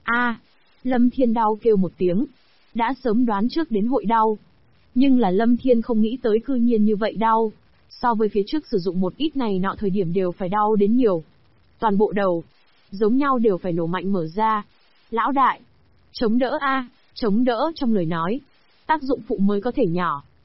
Lâm Thiên đau kêu một tiếng. Đã sớm đoán trước đến hội đau. Nhưng là Lâm Thiên không nghĩ tới cư nhiên như vậy đau. So với phía trước sử dụng một ít này nọ thời điểm đều phải đau đến nhiều. Toàn bộ đầu, giống nhau đều phải nổ mạnh mở ra. Lão đại, chống đỡ chống đỡ trong lời nói. Tác dụng phụ mới có thể nhỏ.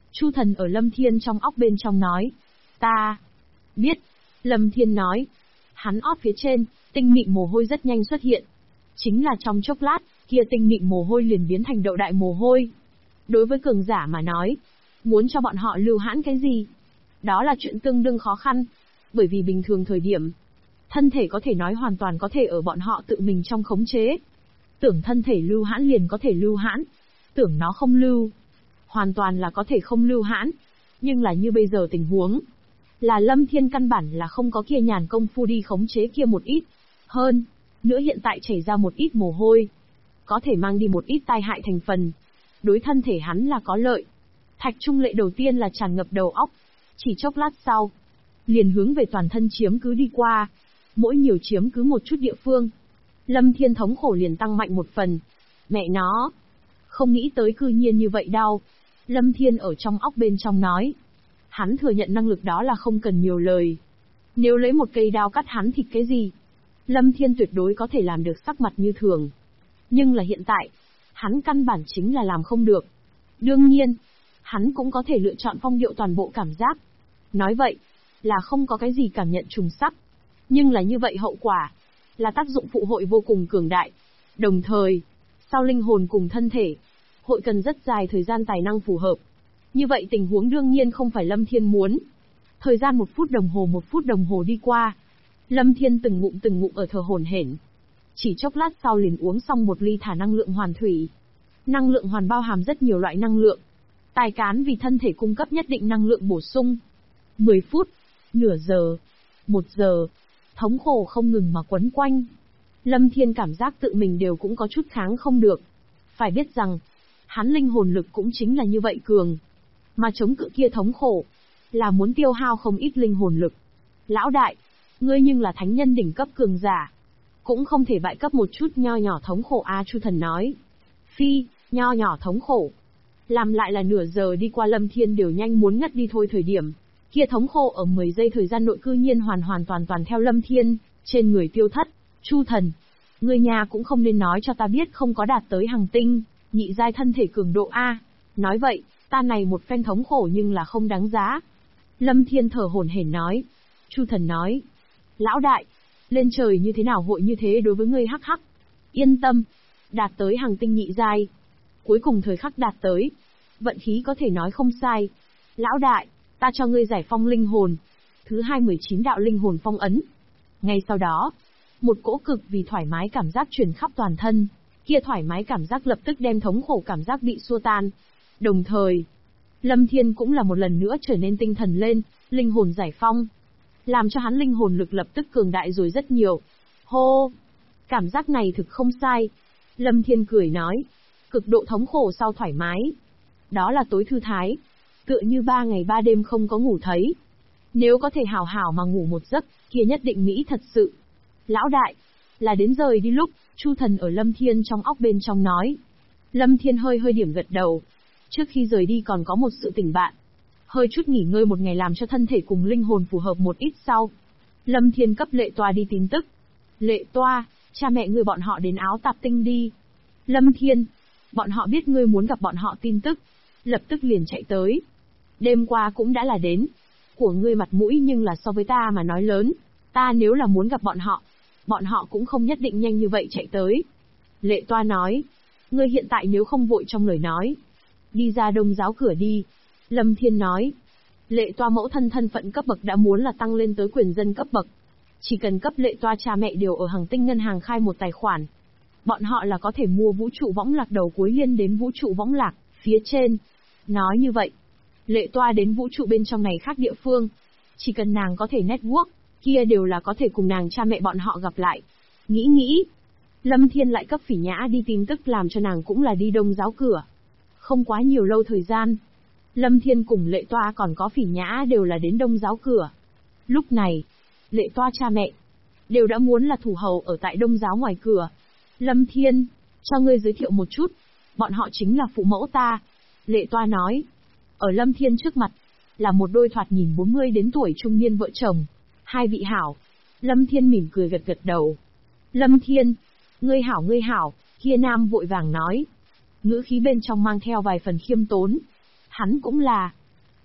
Chu Thần ở Lâm Thiên trong óc bên trong nói. Ta biết. Lâm Thiên nói. Hắn ót phía trên, tinh mịn mồ hôi rất nhanh xuất hiện. Chính là trong chốc lát, kia tinh mịn mồ hôi liền biến thành đậu đại mồ hôi. Đối với cường giả mà nói, muốn cho bọn họ lưu hãn cái gì? Đó là chuyện tương đương khó khăn. Bởi vì bình thường thời điểm, thân thể có thể nói hoàn toàn có thể ở bọn họ tự mình trong khống chế. Tưởng thân thể lưu hãn liền có thể lưu hãn. Tưởng nó không lưu, hoàn toàn là có thể không lưu hãn. Nhưng là như bây giờ tình huống, là Lâm Thiên căn bản là không có kia nhàn công phu đi khống chế kia một ít. Hơn nữa hiện tại chảy ra một ít mồ hôi, có thể mang đi một ít tai hại thành phần. Đối thân thể hắn là có lợi. Thạch Trung Lệ đầu tiên là tràn ngập đầu óc. Chỉ chốc lát sau, liền hướng về toàn thân chiếm cứ đi qua. Mỗi nhiều chiếm cứ một chút địa phương, Lâm Thiên thống khổ liền tăng mạnh một phần. Mẹ nó, không nghĩ tới cư nhiên như vậy đau. Lâm Thiên ở trong óc bên trong nói. Hắn thừa nhận năng lực đó là không cần nhiều lời. Nếu lấy một cây đao cắt hắn thịt cái gì, Lâm Thiên tuyệt đối có thể làm được sắc mặt như thường. Nhưng là hiện tại, hắn căn bản chính là làm không được. Đương nhiên, hắn cũng có thể lựa chọn phong điệu toàn bộ cảm giác. Nói vậy, là không có cái gì cảm nhận trùng sắc. Nhưng là như vậy hậu quả, là tác dụng phụ hội vô cùng cường đại. Đồng thời, sau linh hồn cùng thân thể, hội cần rất dài thời gian tài năng phù hợp. Như vậy tình huống đương nhiên không phải Lâm Thiên muốn. Thời gian 1 phút đồng hồ đi qua. Lâm Thiên từng ngụm ở thở hổn hển. Chỉ chốc lát sau liền uống xong 1 ly thả năng lượng hoàn thủy. Năng lượng hoàn bao hàm rất nhiều loại năng lượng. Tài cán vì thân thể cung cấp nhất định năng lượng bổ sung. 10 phút, nửa giờ, 1 giờ, thống khổ không ngừng mà quấn quanh. Lâm Thiên cảm giác tự mình đều cũng có chút kháng không được. Phải biết rằng, hắn linh hồn lực cũng chính là như vậy cường. Mà chống cự kia thống khổ, là muốn tiêu hao không ít linh hồn lực. Lão đại, ngươi nhưng là thánh nhân đỉnh cấp cường giả, cũng không thể bại cấp một chút nho nhỏ thống khổ a. Chu Thần nói. Phi, nho nhỏ thống khổ. Làm lại là nửa giờ đi qua Lâm Thiên đều nhanh muốn ngất đi thôi thời điểm. Kia thống khổ ở 10 giây thời gian nội cư nhiên hoàn toàn theo Lâm Thiên, trên người tiêu thất. Chu Thần, ngươi nhà cũng không nên nói cho ta biết không có đạt tới hàng tinh, nhị giai thân thể cường độ A. Nói vậy, ta này một phen thống khổ nhưng là không đáng giá. Lâm Thiên thở hổn hển nói. Chu Thần nói. Lão đại, lên trời như thế nào hội như thế đối với ngươi hắc hắc. Yên tâm, đạt tới hàng tinh nhị giai. Cuối cùng thời khắc đạt tới. Vận khí có thể nói không sai. Lão đại, ta cho ngươi giải phong linh hồn. Thứ 219 đạo linh hồn phong ấn. Ngay sau đó, một cỗ cực vì thoải mái cảm giác truyền khắp toàn thân. Kia thoải mái cảm giác lập tức đem thống khổ cảm giác bị xua tan. Đồng thời, Lâm Thiên cũng là một lần nữa trở nên tinh thần lên, linh hồn giải phong. Làm cho hắn linh hồn lực lập tức cường đại rồi rất nhiều. Hô! Cảm giác này thực không sai. Lâm Thiên cười nói. Cực độ thống khổ sau thoải mái. Đó là tối thư thái. Tựa như 3 ngày 3 đêm không có ngủ thấy. Nếu có thể hảo hảo mà ngủ một giấc, kia nhất định mỹ thật sự. Lão đại, là đến rời đi lúc, Chu Thần ở Lâm Thiên trong óc bên trong nói. Lâm Thiên hơi điểm gật đầu. Trước khi rời đi còn có một sự tình bạn. Hơi chút nghỉ ngơi một ngày làm cho thân thể cùng linh hồn phù hợp một ít sau. Lâm Thiên cấp Lệ Toa đi tin tức. Lệ Toa, cha mẹ ngươi bọn họ đến Áo Tạp Tinh đi. Lâm Thiên, bọn họ biết ngươi muốn gặp bọn họ tin tức, lập tức liền chạy tới. Đêm qua cũng đã là đến. Của ngươi mặt mũi nhưng là so với ta mà nói lớn. Ta nếu là muốn gặp bọn họ cũng không nhất định nhanh như vậy chạy tới. Lệ Toa nói. Ngươi hiện tại nếu không vội trong lời nói, đi ra Đông giáo cửa đi. Lâm Thiên nói. Lệ Toa mẫu thân thân phận cấp bậc đã muốn là tăng lên tới quyền dân cấp bậc. Chỉ cần cấp Lệ Toa cha mẹ đều ở hàng tinh ngân hàng khai một tài khoản. Bọn họ là có thể mua vũ trụ võng lạc đầu cuối liên đến vũ trụ võng lạc, phía trên. Nói như vậy, Lệ Toa đến vũ trụ bên trong này khác địa phương. Chỉ cần nàng có thể network, kia đều là có thể cùng nàng cha mẹ bọn họ gặp lại. Nghĩ, Lâm Thiên lại cấp Phỉ Nhã đi tin tức làm cho nàng cũng là đi Đông giáo cửa. Không quá nhiều lâu thời gian, Lâm Thiên cùng Lệ Toa còn có Phỉ Nhã đều là đến Đông giáo cửa. Lúc này, Lệ Toa cha mẹ đều đã muốn là thủ hầu ở tại Đông giáo ngoài cửa. Lâm Thiên, cho ngươi giới thiệu một chút, bọn họ chính là phụ mẫu ta. Lệ Toa nói. Ở Lâm Thiên trước mặt, là một đôi thoạt nhìn 40 đến tuổi trung niên vợ chồng. Hai vị hảo. Lâm Thiên mỉm cười gật đầu. Lâm Thiên, ngươi hảo, kia nam vội vàng nói. Ngữ khí bên trong mang theo vài phần khiêm tốn. Hắn cũng là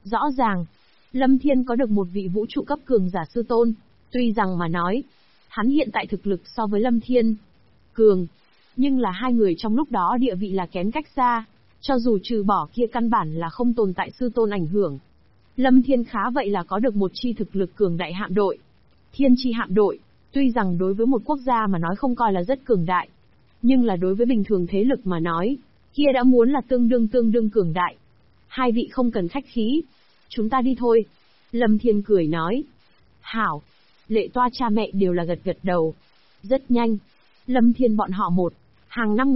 Rõ ràng, Lâm Thiên có được một vị vũ trụ cấp cường giả sư tôn, tuy rằng mà nói, hắn hiện tại thực lực so với Lâm Thiên cường, nhưng là hai người trong lúc đó địa vị là kém cách xa, cho dù trừ bỏ kia căn bản là không tồn tại sư tôn ảnh hưởng. Lâm Thiên khá vậy là có được một chi thực lực cường đại hạm đội. Thiên chi hạm đội, tuy rằng đối với một quốc gia mà nói không coi là rất cường đại, nhưng là đối với bình thường thế lực mà nói, kia đã muốn là tương đương cường đại. Hai vị không cần khách khí, chúng ta đi thôi. Lâm Thiên cười nói. Hảo. Lệ Toa cha mẹ đều là gật gật đầu. Rất nhanh, Lâm Thiên bọn họ hàng năm